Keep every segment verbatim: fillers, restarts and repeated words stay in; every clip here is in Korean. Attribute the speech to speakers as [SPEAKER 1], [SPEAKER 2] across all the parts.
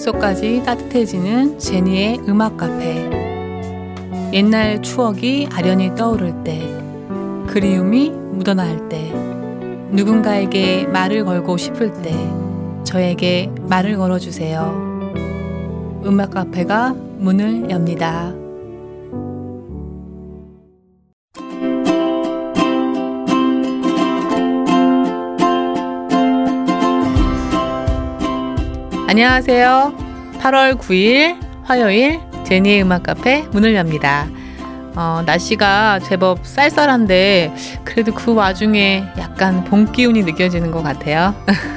[SPEAKER 1] 마음속까지 따뜻해지는 제니의 음악 카페. 옛날 추억이 아련히 떠오를 때, 그리움이 묻어나올 때, 누군가에게 말을 걸고 싶을 때 저에게 말을 걸어주세요. 음악 카페가 문을 엽니다. 안녕하세요. 팔월 구일 화요일 제니의 음악 카페 문을 엽니다. 어, 날씨가 제법 쌀쌀한데 그래도 그 와중에 약간 봄 기운이 느껴지는 것 같아요.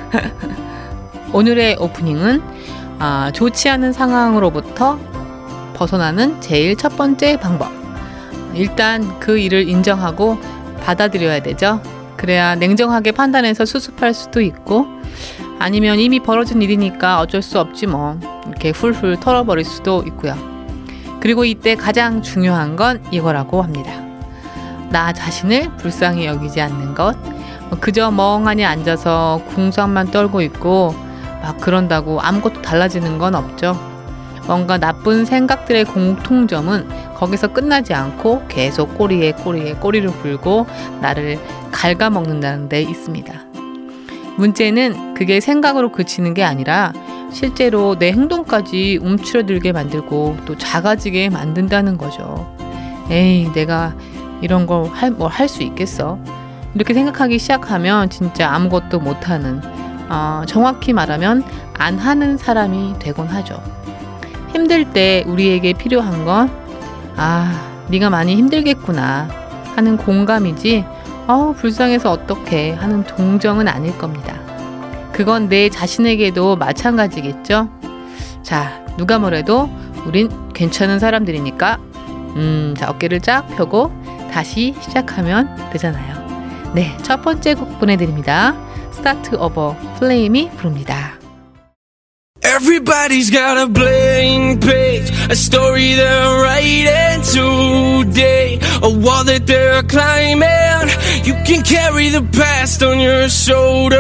[SPEAKER 1] 오늘의 오프닝은 어, 좋지 않은 상황으로부터 벗어나는 제일 첫 번째 방법. 일단 그 일을 인정하고 받아들여야 되죠. 그래야 냉정하게 판단해서 수습할 수도 있고, 아니면 이미 벌어진 일이니까 어쩔 수 없지 뭐 이렇게 훌훌 털어버릴 수도 있고요. 그리고 이때 가장 중요한 건 이거라고 합니다. 나 자신을 불쌍히 여기지 않는 것. 그저 멍하니 앉아서 궁상만 떨고 있고 막 그런다고 아무것도 달라지는 건 없죠. 뭔가 나쁜 생각들의 공통점은 거기서 끝나지 않고 계속 꼬리에 꼬리에 꼬리를 불고 나를 갉아먹는다는 데 있습니다. 문제는 그게 생각으로 그치는 게 아니라 실제로 내 행동까지 움츠러들게 만들고 또 작아지게 만든다는 거죠. 에이, 내가 이런 걸 할, 뭘 할 수 있겠어? 이렇게 생각하기 시작하면 진짜 아무것도 못하는, 어, 정확히 말하면 안 하는 사람이 되곤 하죠. 힘들 때 우리에게 필요한 건 아, 네가 많이 힘들겠구나 하는 공감이지, 어, 불쌍해서 어떡해 하는 동정은 아닐 겁니다. 그건 내 자신에게도 마찬가지겠죠. 자, 누가 뭐래도 우린 괜찮은 사람들이니까 음, 자, 어깨를 쫙 펴고 다시 시작하면 되잖아요. 네, 첫 번째 곡 보내드립니다. 스타트 오버, 플레임이 부릅니다.
[SPEAKER 2] Everybody's got a blank page, a story they're writing today, a wall that they're climbing. You can carry the past on your shoulders.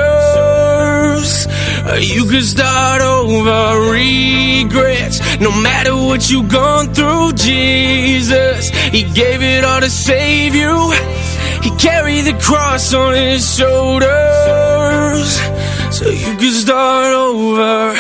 [SPEAKER 2] You could start over, regrets. No matter what you've gone through, Jesus, He gave it all to save you. He carried the cross on His shoulders, so you could start over.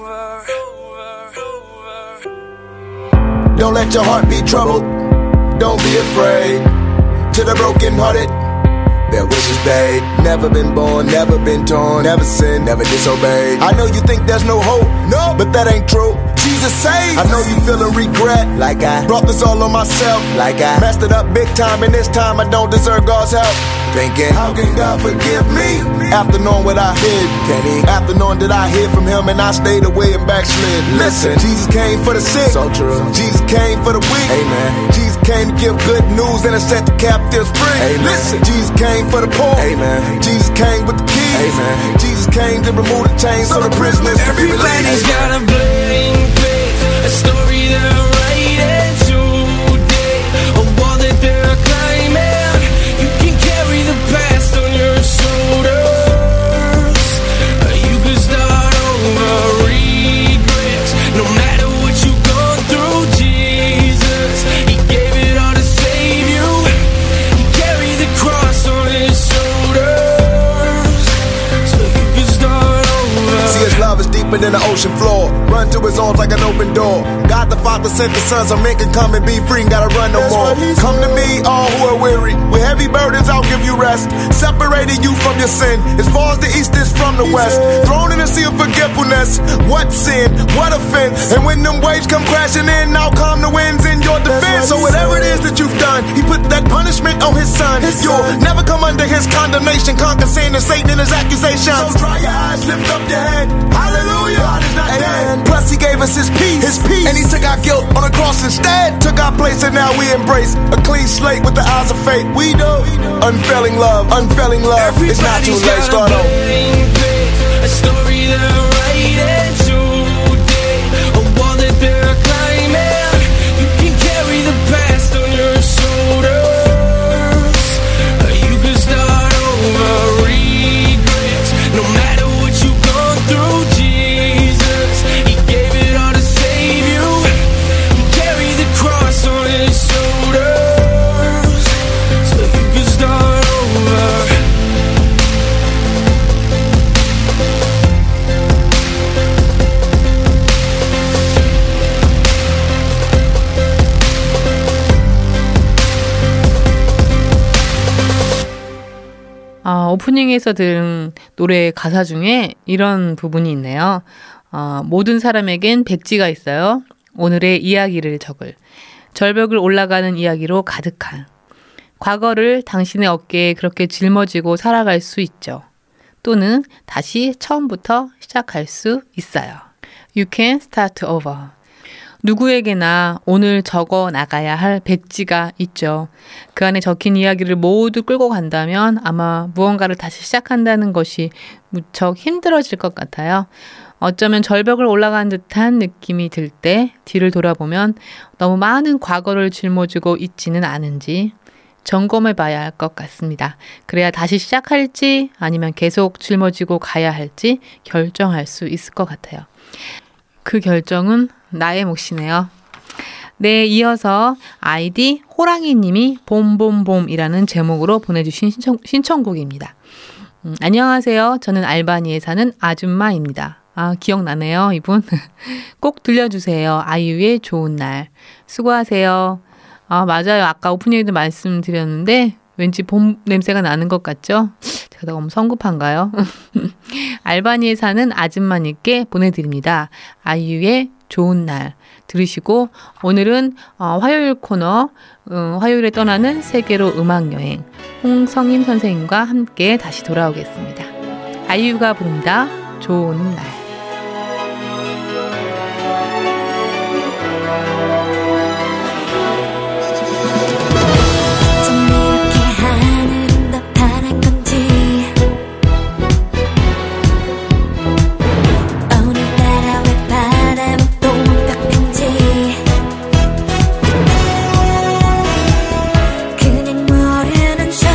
[SPEAKER 3] Don't let your heart be troubled. Don't be afraid. To the brokenhearted, their wishes paid. Never been born, never been torn, never sinned, never disobeyed. I know you think there's no hope, no, but that ain't true. Jesus saved. I know you feeling regret, like I brought this all on myself, like I messed it up big time, and this time I don't deserve God's help. Thinking, how can God forgive me? After knowing what I did, can He? After knowing that I hid from Him and I stayed away and backslid. Listen, Jesus came for the sick, so true. Jesus came for the weak, amen. Jesus came to give good news and to set the captives free, amen. Listen, Jesus came for the poor, amen. Jesus came with the keys, amen. Jesus came to remove the chains so the prisoners can be released.
[SPEAKER 2] Everybody's got a blank page, a story they're writing today, a wall that they're climbing. You can carry the past on your shoulders. You can start over, regrets. No matter what you've gone through, Jesus, He gave it all to save you. He carried the cross on His shoulders, so you can start over.
[SPEAKER 3] See, His love is deeper than the ocean floor. Run to His arms like an open door. God the Father sent the Son so men can come and be free and gotta run no more. Come to me, all who are weary, with heavy burdens I'll give you rest. Separating you from your sin, as far as the east is from the west. Thrown in the sea of forgetfulness. What sin, what offense? And when them waves come crashing in, I'll calm the winds in your defense. So whatever it is that you've done, He put that punishment on His Son. You'll never come under His condemnation. Conquer sin and Satan and his accusations. So dry your eyes, lift up your head. Hallelujah, God is not dead. Plus He gave us His peace, His peace. And He took our guilt on the cross instead. Took our place and now we embrace a clean slate with the eyes of faith. We know unfailing love, unfailing love. It's not too late, start over.
[SPEAKER 2] A story they're writing today, a wall that they're climbing. You can carry the past on your shoulders. You can start over, regrets. No matter what you've gone through, Jesus, He gave it
[SPEAKER 1] 어, 오프닝에서 들은 노래 가사 중에 이런 부분이 있네요. 어, 모든 사람에겐 백지가 있어요. 오늘의 이야기를 적을. 절벽을 올라가는 이야기로 가득한. 과거를 당신의 어깨에 그렇게 짊어지고 살아갈 수 있죠. 또는 다시 처음부터 시작할 수 있어요. You can start over. 누구에게나 오늘 적어 나가야 할 백지가 있죠. 그 안에 적힌 이야기를 모두 끌고 간다면 아마 무언가를 다시 시작한다는 것이 무척 힘들어질 것 같아요. 어쩌면 절벽을 올라간 듯한 느낌이 들 때 뒤를 돌아보면 너무 많은 과거를 짊어지고 있지는 않은지 점검해 봐야 할 것 같습니다. 그래야 다시 시작할지 아니면 계속 짊어지고 가야 할지 결정할 수 있을 것 같아요. 그 결정은 나의 몫이네요. 네, 이어서 아이디 호랑이님이 봄봄봄이라는 제목으로 보내주신 신청, 신청곡입니다. 음, 안녕하세요. 저는 알바니에 사는 아줌마입니다. 아, 기억나네요, 이분. 꼭 들려주세요. 아이유의 좋은 날. 수고하세요. 아, 맞아요. 아까 오프닝에도 말씀드렸는데 왠지 봄 냄새가 나는 것 같죠? 제가 너무 성급한가요? 알바니에 사는 아줌마님께 보내드립니다. 아이유의 좋은 날 들으시고 오늘은 어, 화요일 코너 음, 화요일에 떠나는 세계로 음악여행 홍성임 선생님과 함께 다시 돌아오겠습니다. 아이유가 부릅니다. 좋은 날.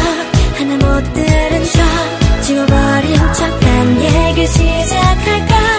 [SPEAKER 4] 지워버린 척 난 얘기 시작할까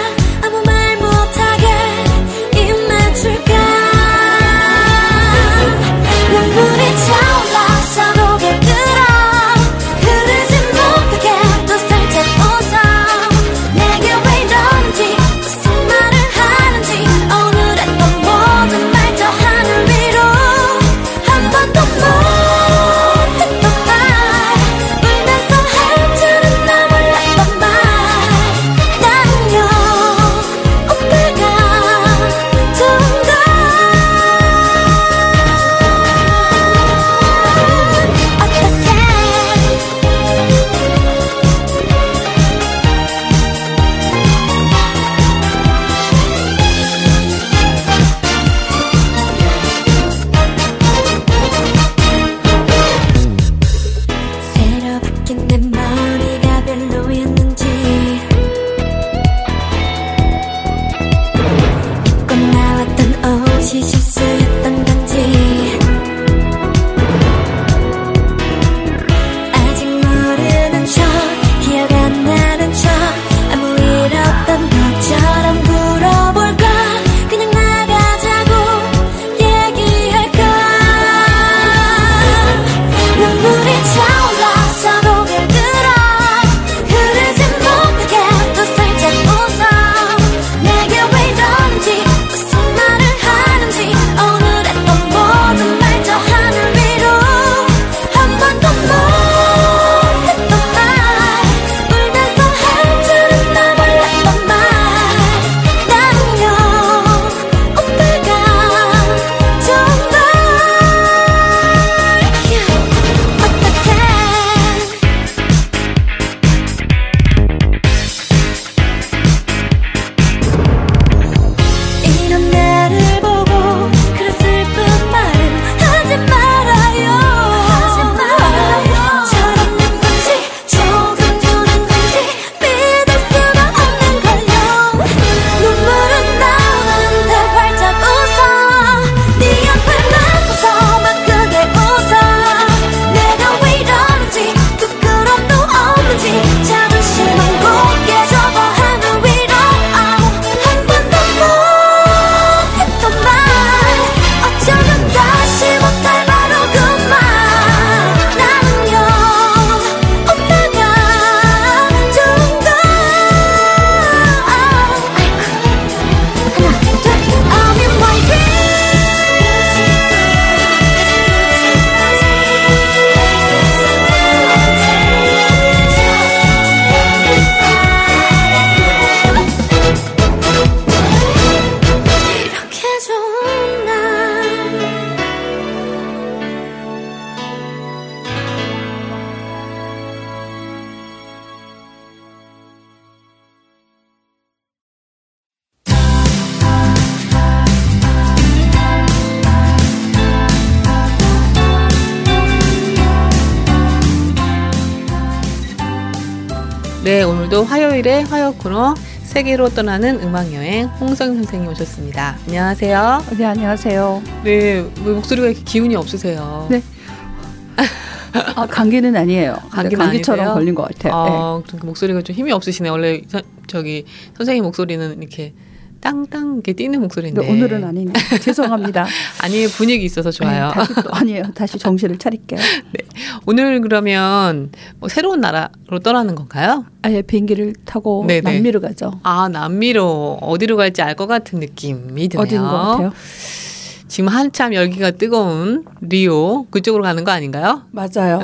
[SPEAKER 1] 네, 오늘도 화요일에 화요 코너 세계로 떠나는 음악여행 홍성임 선생님 오셨습니다. 안녕하세요.
[SPEAKER 4] 네, 안녕하세요.
[SPEAKER 1] 네, 왜 목소리가 이렇게 기운이 없으세요?
[SPEAKER 4] 네. 아, 감기는 아니에요.
[SPEAKER 1] 감기는
[SPEAKER 4] 감기처럼
[SPEAKER 1] 아니세요?
[SPEAKER 4] 걸린 것 같아요.
[SPEAKER 1] 어, 네. 목소리가 좀 힘이 없으시네. 원래 서, 저기 선생님 목소리는 이렇게 땅땅 이렇게 뛰는 목소리인데
[SPEAKER 4] 네, 오늘은 아니네요. 죄송합니다.
[SPEAKER 1] 아니 분위기 있어서 좋아요.
[SPEAKER 4] 네, 다시 또, 아니에요. 다시 정신을 차릴게요.
[SPEAKER 1] 네. 오늘 그러면 뭐 새로운 나라로 떠나는 건가요?
[SPEAKER 4] 아예 비행기를 타고
[SPEAKER 1] 네네.
[SPEAKER 4] 남미로 가죠.
[SPEAKER 1] 아, 남미로 어디로 갈지 알 것 같은 느낌이 드네요.
[SPEAKER 4] 어디인 것 같아요?
[SPEAKER 1] 지금 한참 열기가 뜨거운 리오 그쪽으로 가는 거 아닌가요?
[SPEAKER 4] 맞아요.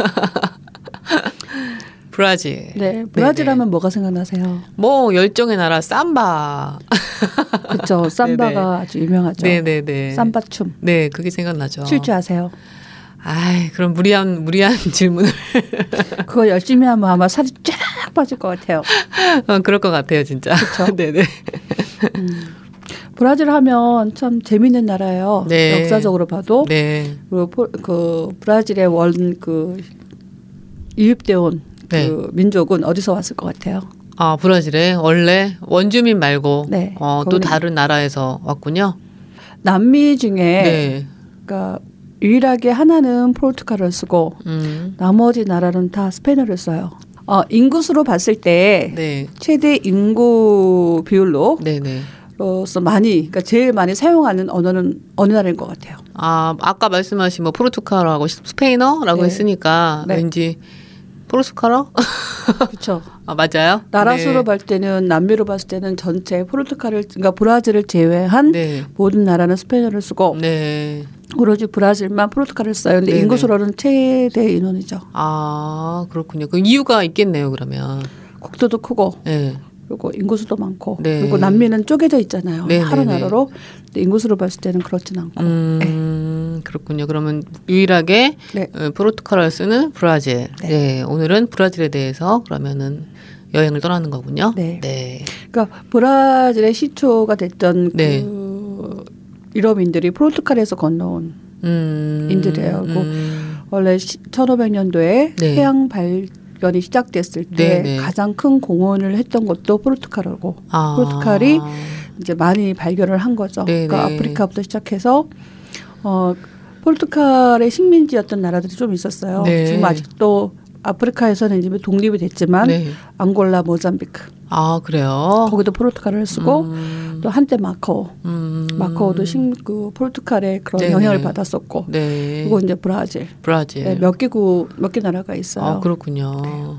[SPEAKER 1] 브라질.
[SPEAKER 4] 네, 브라질
[SPEAKER 1] 네네.
[SPEAKER 4] 하면 뭐가 생각나세요?
[SPEAKER 1] 뭐 열정의 나라 삼바.
[SPEAKER 4] 그렇죠. 삼바가 아주 유명하죠.
[SPEAKER 1] 네네네.
[SPEAKER 4] 삼바 춤.
[SPEAKER 1] 네, 그게 생각나죠.
[SPEAKER 4] 출 줄 아세요?
[SPEAKER 1] 아이, 그럼 무리한 무리한 질문을.
[SPEAKER 4] 그거 열심히 하면 아마 살이 쫙 빠질 것 같아요.
[SPEAKER 1] 어, 그럴 것 같아요, 진짜.
[SPEAKER 4] 그렇죠.
[SPEAKER 1] 네네.
[SPEAKER 4] 음. 브라질 하면 참 재밌는 나라예요.
[SPEAKER 1] 네.
[SPEAKER 4] 역사적으로 봐도.
[SPEAKER 1] 네.
[SPEAKER 4] 그리고 포, 그 브라질의 원 그 유입돼 온 그
[SPEAKER 1] 네.
[SPEAKER 4] 민족은 어디서 왔을 것 같아요?
[SPEAKER 1] 아, 브라질에 원래 원주민 말고
[SPEAKER 4] 네.
[SPEAKER 1] 어, 또
[SPEAKER 4] 거기는-
[SPEAKER 1] 다른 나라에서 왔군요.
[SPEAKER 4] 남미 중에
[SPEAKER 1] 네.
[SPEAKER 4] 그러니까 유일하게 하나는 포르투갈을 쓰고
[SPEAKER 1] 음.
[SPEAKER 4] 나머지 나라는 다 스페인어를 써요. 어, 인구수로 봤을 때
[SPEAKER 1] 네.
[SPEAKER 4] 최대 인구 비율로
[SPEAKER 1] 네네.
[SPEAKER 4] 로서 많이 그러니까 제일 많이 사용하는 언어는 어느 나라인 것 같아요?
[SPEAKER 1] 아, 아까 말씀하신 뭐 포르투갈하고 스페인어라고
[SPEAKER 4] 네.
[SPEAKER 1] 했으니까
[SPEAKER 4] 네.
[SPEAKER 1] 왠지 포르투갈어?
[SPEAKER 4] 그렇죠.
[SPEAKER 1] 아, 맞아요?
[SPEAKER 4] 나라
[SPEAKER 1] 네.
[SPEAKER 4] 수로 볼 때는 남미로 봤을 때는 전체 포르투갈을 그러니까 브라질을 제외한
[SPEAKER 1] 네.
[SPEAKER 4] 모든 나라는 스페인어를 쓰고
[SPEAKER 1] 네.
[SPEAKER 4] 오로지 브라질만 포르투갈을 써요. 근데
[SPEAKER 1] 네네.
[SPEAKER 4] 인구수로는 최대 인원이죠.
[SPEAKER 1] 아, 그렇군요. 그 이유가 있겠네요, 그러면.
[SPEAKER 4] 국토도 크고
[SPEAKER 1] 네.
[SPEAKER 4] 그리고 인구수도 많고
[SPEAKER 1] 네.
[SPEAKER 4] 그리고 남미는 쪼개져 있잖아요.
[SPEAKER 1] 네네네.
[SPEAKER 4] 하루 나라로. 근데 인구수로 봤을 때는 그렇진 않고.
[SPEAKER 1] 음, 그렇군요. 그러면 유일하게
[SPEAKER 4] 네.
[SPEAKER 1] 어, 포르투갈어를 쓰는 브라질. 네.
[SPEAKER 4] 네.
[SPEAKER 1] 오늘은 브라질에 대해서 그러면은 여행을 떠나는 거군요.
[SPEAKER 4] 네.
[SPEAKER 1] 네.
[SPEAKER 4] 그러니까 브라질의 시초가 됐던
[SPEAKER 1] 네.
[SPEAKER 4] 그 유럽인들이 포르투갈에서 건너온
[SPEAKER 1] 음,
[SPEAKER 4] 인들이에요. 그리고
[SPEAKER 1] 음,
[SPEAKER 4] 원래 천오백 년도에
[SPEAKER 1] 네.
[SPEAKER 4] 해양 발견이 시작됐을 때
[SPEAKER 1] 네네.
[SPEAKER 4] 가장 큰 공헌을 했던 것도 포르투갈이고
[SPEAKER 1] 아.
[SPEAKER 4] 포르투갈이 이제 많이 발견을 한 거죠.
[SPEAKER 1] 네네.
[SPEAKER 4] 그러니까 아프리카부터 시작해서 어, 포르투갈의 식민지였던 나라들이 좀 있었어요.
[SPEAKER 1] 네.
[SPEAKER 4] 지금 아직도 아프리카에서는 이제 독립이 됐지만
[SPEAKER 1] 네.
[SPEAKER 4] 앙골라, 모잠비크
[SPEAKER 1] 아, 그래요?
[SPEAKER 4] 거기도 포르투갈을 쓰고
[SPEAKER 1] 음,
[SPEAKER 4] 또 한때 마카오,
[SPEAKER 1] 음,
[SPEAKER 4] 마카오도 식, 그 포르투갈의 그런
[SPEAKER 1] 네네.
[SPEAKER 4] 영향을 받았었고
[SPEAKER 1] 네.
[SPEAKER 4] 그리고 이제 브라질
[SPEAKER 1] 브라질.
[SPEAKER 4] 네, 몇 개국 몇 개 나라가 있어요.
[SPEAKER 1] 아, 그렇군요.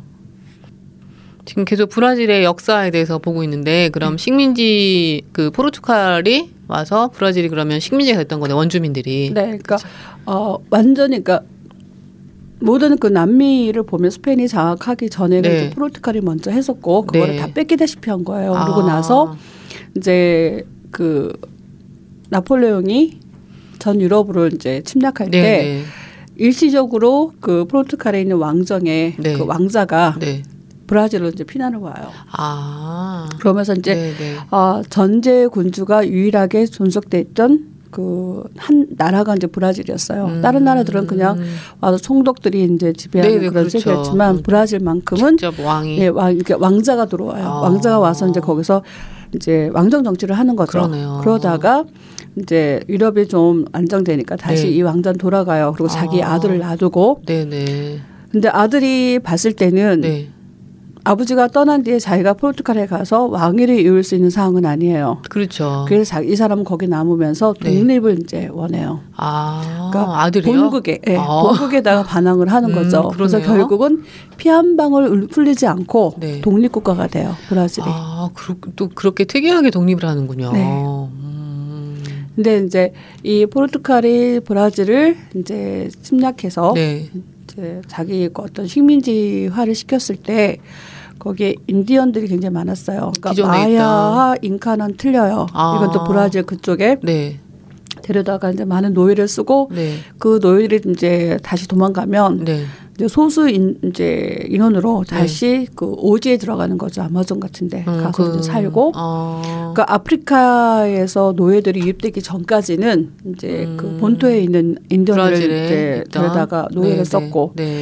[SPEAKER 1] 지금 계속 브라질의 역사에 대해서 보고 있는데 그럼 식민지 그 포르투갈이 와서 브라질이 그러면 식민지가 됐던 거네, 원주민들이.
[SPEAKER 4] 네, 그러니까 어, 완전히 그러니까 모든 그 남미를 보면 스페인이 장악하기 전에는
[SPEAKER 1] 네.
[SPEAKER 4] 이제 포르투갈이 먼저 했었고 그거를
[SPEAKER 1] 네.
[SPEAKER 4] 다 뺏기다시피 한 거예요.
[SPEAKER 1] 아.
[SPEAKER 4] 그러고 나서 이제 그 나폴레옹이 전 유럽으로 이제 침략할
[SPEAKER 1] 네,
[SPEAKER 4] 때
[SPEAKER 1] 네.
[SPEAKER 4] 일시적으로 그 포르투갈에 있는 왕정의
[SPEAKER 1] 네.
[SPEAKER 4] 그 왕자가
[SPEAKER 1] 네.
[SPEAKER 4] 브라질로 이제 피난을 와요.
[SPEAKER 1] 아.
[SPEAKER 4] 그러면서 이제
[SPEAKER 1] 네, 네.
[SPEAKER 4] 어, 전제 군주가 유일하게 존속돼 있던 그 한 나라가 이제 브라질이었어요.
[SPEAKER 1] 음.
[SPEAKER 4] 다른 나라들은 그냥 와서 총독들이 이제 지배하는
[SPEAKER 1] 네네,
[SPEAKER 4] 그런
[SPEAKER 1] 그렇죠.
[SPEAKER 4] 세계였지만
[SPEAKER 1] 음.
[SPEAKER 4] 브라질만큼은
[SPEAKER 1] 직접 왕이.
[SPEAKER 4] 예, 왕, 이렇게 왕자가 들어와요.
[SPEAKER 1] 아.
[SPEAKER 4] 왕자가 와서 이제 거기서 이제 왕정 정치를 하는 거죠.
[SPEAKER 1] 그러네요.
[SPEAKER 4] 그러다가 이제 유럽이 좀 안정되니까 다시
[SPEAKER 1] 네.
[SPEAKER 4] 이 왕자는 돌아가요. 그리고 자기
[SPEAKER 1] 아.
[SPEAKER 4] 아들을 놔두고.
[SPEAKER 1] 네네.
[SPEAKER 4] 근데 아들이 봤을 때는
[SPEAKER 1] 네.
[SPEAKER 4] 아버지가 떠난 뒤에 자기가 포르투갈에 가서 왕위를 이을 수 있는 상황은 아니에요.
[SPEAKER 1] 그렇죠.
[SPEAKER 4] 그래서 자- 이 사람은 거기 남으면서
[SPEAKER 1] 네.
[SPEAKER 4] 독립을 이제 원해요.
[SPEAKER 1] 아,
[SPEAKER 4] 그러니까
[SPEAKER 1] 아들이요?
[SPEAKER 4] 본국에 예,
[SPEAKER 1] 아.
[SPEAKER 4] 본국에다가 반항을 하는
[SPEAKER 1] 음,
[SPEAKER 4] 거죠. 그래서
[SPEAKER 1] 그러네요.
[SPEAKER 4] 결국은 피 한 방울 흘리지 않고
[SPEAKER 1] 네.
[SPEAKER 4] 독립국가가 돼요. 브라질이.
[SPEAKER 1] 아, 그렇, 또 그렇게 특이하게 독립을 하는군요.
[SPEAKER 4] 네.
[SPEAKER 1] 음.
[SPEAKER 4] 근데 이제 이 포르투갈이 브라질을 이제 침략해서
[SPEAKER 1] 네.
[SPEAKER 4] 이제 자기 어떤 식민지화를 시켰을 때 거기에 인디언들이 굉장히 많았어요. 그러니까
[SPEAKER 1] 기존에
[SPEAKER 4] 마야와 잉카는 틀려요.
[SPEAKER 1] 아.
[SPEAKER 4] 이건 또 브라질 그쪽에
[SPEAKER 1] 네.
[SPEAKER 4] 데려다가 이제 많은 노예를 쓰고
[SPEAKER 1] 네.
[SPEAKER 4] 그 노예들이 이제 다시 도망가면
[SPEAKER 1] 네.
[SPEAKER 4] 이제 소수 인, 이제 인원으로 다시 그 오지에 들어가는 거죠. 아마존 같은데
[SPEAKER 1] 음,
[SPEAKER 4] 가서
[SPEAKER 1] 그,
[SPEAKER 4] 이제 살고.
[SPEAKER 1] 아.
[SPEAKER 4] 그러니까 아프리카에서 노예들이 유입되기 전까지는 이제
[SPEAKER 1] 음.
[SPEAKER 4] 그 본토에 있는 인디언들을
[SPEAKER 1] 브라질에
[SPEAKER 4] 이제
[SPEAKER 1] 있던.
[SPEAKER 4] 데려다가 노예를
[SPEAKER 1] 네,
[SPEAKER 4] 썼고
[SPEAKER 1] 네. 네.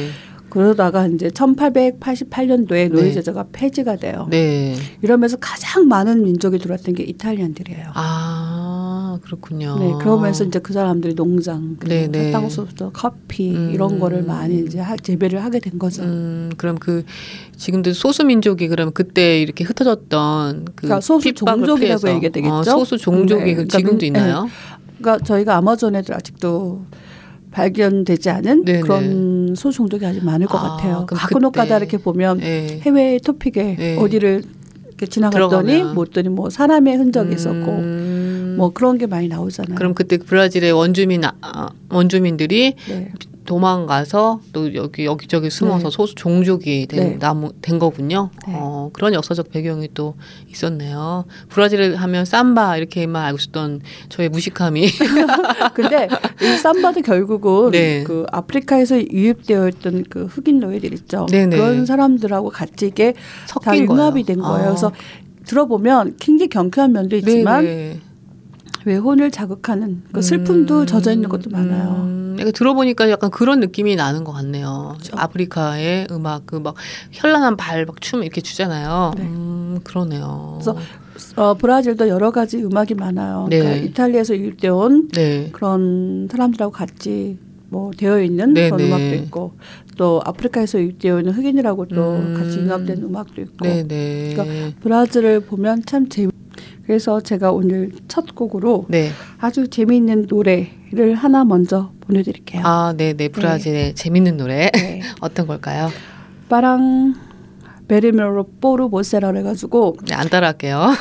[SPEAKER 4] 그러다가 이제 천팔백팔십팔 년도에 노예
[SPEAKER 1] 네.
[SPEAKER 4] 제도가 폐지가 돼요.
[SPEAKER 1] 네.
[SPEAKER 4] 이러면서 가장 많은 민족이 들어왔던 게 이탈리안들이에요.
[SPEAKER 1] 아, 그렇군요.
[SPEAKER 4] 네, 그러면서 이제 그 사람들이 농장,
[SPEAKER 1] 네, 네.
[SPEAKER 4] 사탕수수, 커피
[SPEAKER 1] 음.
[SPEAKER 4] 이런 거를 많이 이제 하, 재배를 하게 된 거죠.
[SPEAKER 1] 음, 그럼 그 지금도 소수 민족이 그러면 그때 이렇게 흩어졌던 그
[SPEAKER 4] 그러니까 소수
[SPEAKER 1] 핍박을
[SPEAKER 4] 종족이라고
[SPEAKER 1] 피해서.
[SPEAKER 4] 얘기가 되겠죠.
[SPEAKER 1] 어, 소수 종족이
[SPEAKER 4] 네,
[SPEAKER 1] 그
[SPEAKER 4] 그러니까
[SPEAKER 1] 지금도
[SPEAKER 4] 민-
[SPEAKER 1] 있나요?
[SPEAKER 4] 네. 그러니까 저희가 아마존에도 아직도 발견되지 않은
[SPEAKER 1] 네네.
[SPEAKER 4] 그런 소수 종족이 아직 많을 것
[SPEAKER 1] 아,
[SPEAKER 4] 같아요.
[SPEAKER 1] 그럼
[SPEAKER 4] 가끔가다
[SPEAKER 1] 그때.
[SPEAKER 4] 이렇게 보면
[SPEAKER 1] 네.
[SPEAKER 4] 해외 토픽에
[SPEAKER 1] 네.
[SPEAKER 4] 어디를 이렇게 지나갔더니
[SPEAKER 1] 들어가면.
[SPEAKER 4] 못더니 뭐 사람의 흔적이 있었고
[SPEAKER 1] 음,
[SPEAKER 4] 뭐 그런 게 많이 나오잖아요.
[SPEAKER 1] 그럼 그때 브라질의 원주민 아, 원주민들이
[SPEAKER 4] 네.
[SPEAKER 1] 도망가서 또 여기 여기저기 숨어서
[SPEAKER 4] 네.
[SPEAKER 1] 소수 종족이 된,
[SPEAKER 4] 네.
[SPEAKER 1] 나무, 된 거군요.
[SPEAKER 4] 네.
[SPEAKER 1] 어, 그런 역사적 배경이 또 있었네요. 브라질을 하면 삼바 이렇게만 알고 있었던 저의 무식함이
[SPEAKER 4] 근데 이 삼바도 결국은
[SPEAKER 1] 네.
[SPEAKER 4] 그 아프리카에서 유입되어 있던 그 흑인 노예들 있죠.
[SPEAKER 1] 네네.
[SPEAKER 4] 그런 사람들하고 같이 이게 다
[SPEAKER 1] 섞인
[SPEAKER 4] 융합이
[SPEAKER 1] 거예요.
[SPEAKER 4] 된 거예요.
[SPEAKER 1] 아.
[SPEAKER 4] 그래서 들어보면 굉장히 경쾌한 면도 있지만
[SPEAKER 1] 네네.
[SPEAKER 4] 외혼을 자극하는 그 슬픔도
[SPEAKER 1] 음,
[SPEAKER 4] 젖어 있는 것도 많아요.
[SPEAKER 1] 음, 약간 들어보니까 약간 그런 느낌이 나는 것 같네요.
[SPEAKER 4] 그렇죠.
[SPEAKER 1] 아프리카의 음악 그 막 현란한 발 막 춤 이렇게 추잖아요.
[SPEAKER 4] 네.
[SPEAKER 1] 음, 그러네요.
[SPEAKER 4] 그래서 어, 브라질도 여러 가지 음악이 많아요.
[SPEAKER 1] 네.
[SPEAKER 4] 그러니까 이탈리아에서 유입되어 온
[SPEAKER 1] 네.
[SPEAKER 4] 그런 사람들하고 같이 뭐 되어 있는
[SPEAKER 1] 네,
[SPEAKER 4] 그런
[SPEAKER 1] 네.
[SPEAKER 4] 음악도 있고 또 아프리카에서 유입되어 있는 흑인이라고 또
[SPEAKER 1] 음.
[SPEAKER 4] 같이 융합된 음악도 있고
[SPEAKER 1] 네네.
[SPEAKER 4] 그러니까 브라질을 보면 참 재미. 그래서 제가 오늘 첫 곡으로
[SPEAKER 1] 네.
[SPEAKER 4] 아주 재미있는 노래를 하나 먼저 보내드릴게요.
[SPEAKER 1] 아, 네네. 브라질의 재밌는 노래.
[SPEAKER 4] 네.
[SPEAKER 1] 어떤 걸까요?
[SPEAKER 4] 빠랑 베르메로 포르보세라 해가지고
[SPEAKER 1] 네, 안 따라할게요.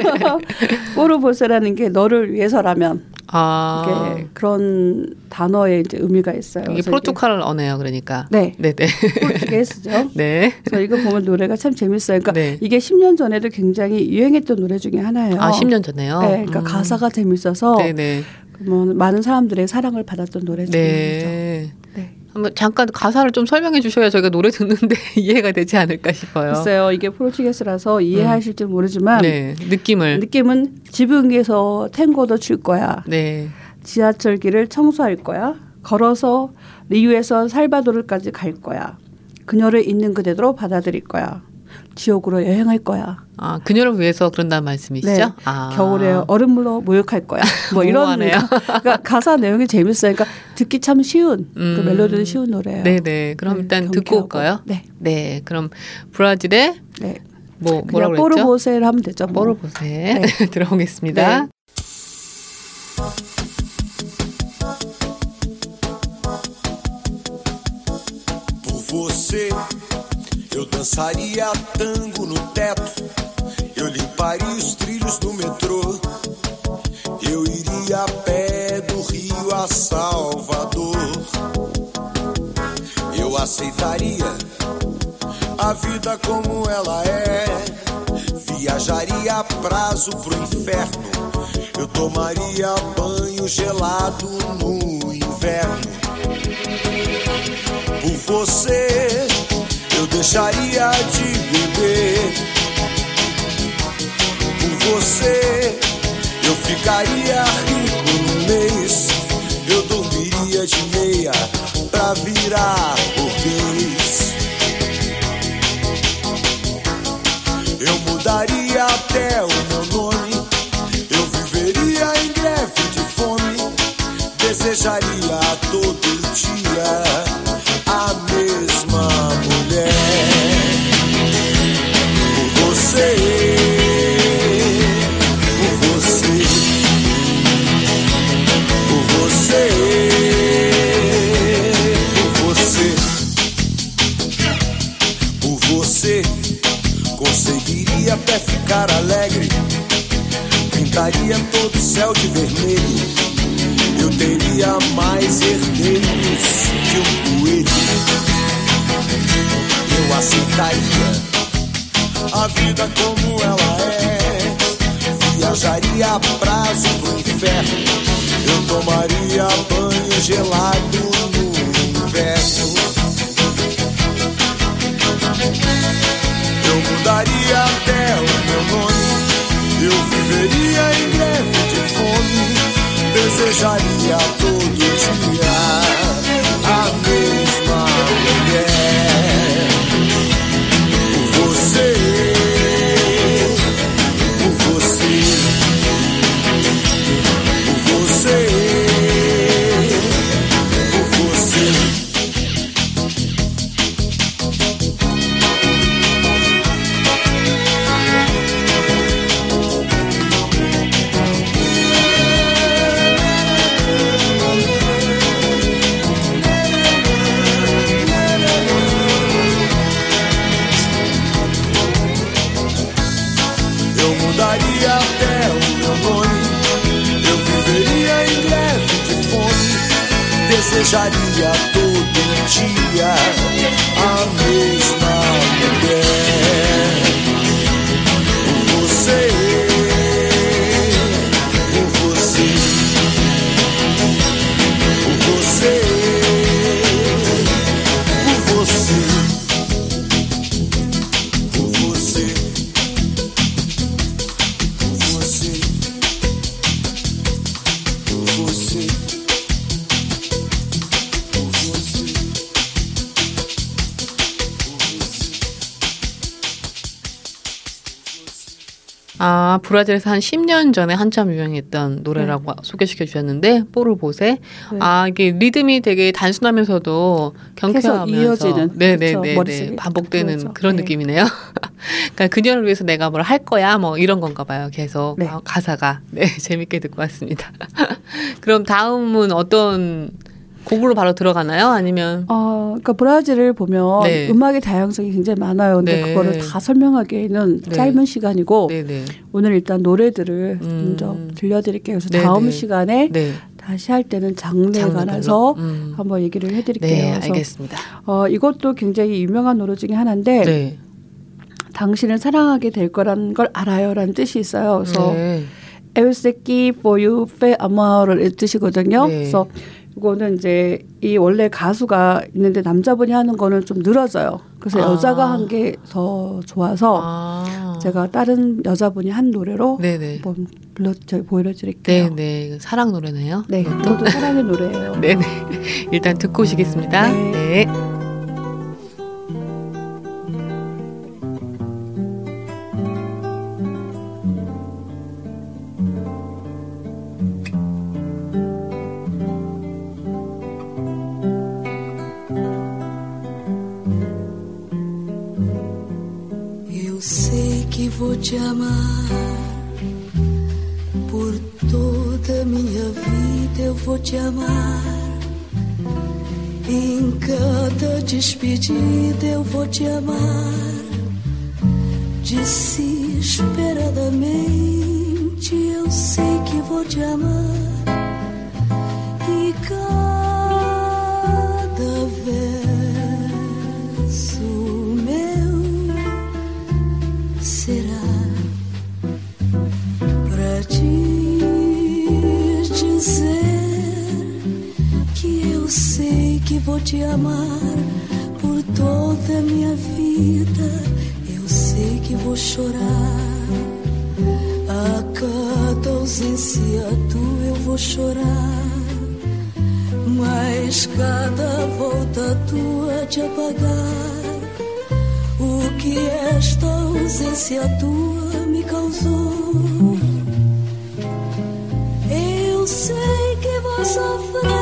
[SPEAKER 4] 포르보세라는 게 너를 위해서라면
[SPEAKER 1] 아.
[SPEAKER 4] 이게 그런 단어의 이제 의미가 있어요.
[SPEAKER 1] 이게
[SPEAKER 4] 그래서
[SPEAKER 1] 포르투갈 언어예요, 그러니까.
[SPEAKER 4] 네.
[SPEAKER 1] 네네.
[SPEAKER 4] 포르투게스죠.
[SPEAKER 1] 네.
[SPEAKER 4] 그래서 이거 보면 노래가 참 재밌어요. 그러니까
[SPEAKER 1] 네.
[SPEAKER 4] 이게 십 년 전에도 굉장히 유행했던 노래 중에 하나예요.
[SPEAKER 1] 아, 십 년 전에요?
[SPEAKER 4] 네, 그러니까
[SPEAKER 1] 음.
[SPEAKER 4] 가사가 재밌어서
[SPEAKER 1] 네네.
[SPEAKER 4] 뭐 많은 사람들의 사랑을 받았던 노래 중에 하나죠.
[SPEAKER 1] 네.
[SPEAKER 4] 네.
[SPEAKER 1] 한번 잠깐 가사를 좀 설명해 주셔야 저희가 노래 듣는데 이해가 되지 않을까 싶어요.
[SPEAKER 4] 글쎄요, 이게 포르투게스라서 이해하실지 모르지만
[SPEAKER 1] 네. 느낌을.
[SPEAKER 4] 느낌은 지붕 위에서 탱고도 출 거야.
[SPEAKER 1] 네.
[SPEAKER 4] 지하철길을 청소할 거야. 걸어서 리우에서 살바도르까지 갈 거야. 그녀를 있는 그대로 받아들일 거야. 지옥으로 여행할 거야.
[SPEAKER 1] 아, 그녀를 위해서 그런다는 말씀이시죠?
[SPEAKER 4] 네.
[SPEAKER 1] 아.
[SPEAKER 4] 겨울에 얼음물로 목욕할 거야. 뭐 이런
[SPEAKER 1] 모호하네요.
[SPEAKER 4] 그러니까 가사 내용이 재밌어요. 그러니까 듣기 참 쉬운
[SPEAKER 1] 음.
[SPEAKER 4] 그 멜로디도 쉬운 노래예요.
[SPEAKER 1] 네네. 그럼
[SPEAKER 4] 네,
[SPEAKER 1] 일단 듣고
[SPEAKER 4] 경쾌하고.
[SPEAKER 1] 올까요?
[SPEAKER 4] 네.
[SPEAKER 1] 네. 그럼 브라질의
[SPEAKER 4] 네.
[SPEAKER 1] 뭐
[SPEAKER 4] 그냥
[SPEAKER 1] 뭐라고 그랬죠?
[SPEAKER 4] 포르보세를 하면 되죠. 뭐.
[SPEAKER 1] 뽀르보세
[SPEAKER 4] 네.
[SPEAKER 1] 들어보겠습니다.
[SPEAKER 4] 네.
[SPEAKER 5] Por você, eu dançaria tango no teto. Eu limparia os trilhos do metrô. Eu iria a pé do Rio a Salvador. Eu aceitaria a vida como ela é. Viajaria a prazo pro inferno. Eu tomaria banho gelado no inverno. Por você, eu deixaria de beber. Por você, eu ficaria rico no mês. Eu dormiria de meia pra virar burguês. Eu mudaria até o meu nome. Eu viveria em greve de fome. Desejaria todo dia a mesma mulher. Por você, por você, por você, por você, por você, conseguiria até ficar alegre. Pintaria todo o céu de vermelho. Eu teria mais herdeiros que um coelho. Eu aceitaria a vida como ela é. Viajaria a prazo pro inferno. Eu tomaria banho gelado no inverno. Eu mudaria até o meu nome. Eu viveria em greve de fome. Desejaria todo dia a mesma mulher. desejaria todo dia a mesma mulher. Por você, por você, por você, por você, por você, por você, por você.
[SPEAKER 1] 아, 브라질에서 한 십 년 전에 한참 유행했던 노래라고 네. 소개시켜 주셨는데 뽀를 보세. 네. 아, 이게 리듬이 되게 단순하면서도 경쾌하면서
[SPEAKER 4] 이어지는
[SPEAKER 1] 네네네 그렇죠. 반복되는 그렇죠. 그런 네. 느낌이네요. 그러니까 그녀를 위해서 내가 뭘 할 거야 뭐 이런 건가 봐요. 계속 네. 아, 가사가 네 재밌게 듣고 왔습니다. 그럼 다음은 어떤 곡으로 바로 들어가나요? 아니면
[SPEAKER 4] 어, 그러니까 브라질을 보면 네. 음악의 다양성이 굉장히 많아요. 근데 네. 그거를 다 설명하기에는 네. 짧은 시간이고 네. 네. 오늘 일단 노래들을 음. 먼저 들려드릴게요. 그래서 네. 다음 네. 시간에 네. 다시 할 때는 장르에 관해서 음. 한번 얘기를 해드릴게요.
[SPEAKER 1] 네, 알겠습니다.
[SPEAKER 4] 어, 이것도 굉장히 유명한 노래 중에 하나인데 네. 당신을 사랑하게 될 거라는 걸 알아요라는 뜻이 있어요. 그래서 네. Eu sei que for you fue amor을 뜻이거든요. 네. 그래서 이거는 이제 이 원래 가수가 있는데 남자분이 하는 거는 좀 늘어져요. 그래서 아. 여자가 한 게 더 좋아서 아. 제가 다른 여자분이 한 노래로 네네. 한번 불러 저희 보여드릴게요.
[SPEAKER 1] 네네 사랑 노래네요.
[SPEAKER 4] 네, 이것도 사랑의 노래예요.
[SPEAKER 1] 네네 일단 듣고 오시겠습니다. 네. 네.
[SPEAKER 6] Vou te amar por toda minha vida, eu vou te amar. Em cada despedida eu vou te amar. Desesperadamente eu sei que vou te amar. E cada verso meu será pra te dizer que eu sei que vou te amar por toda a minha vida. Eu sei que vou chorar a cada ausência tua, eu vou chorar, mas cada volta tua de apagar o que esta ausência tua me causou. Eu sei que vou sofrer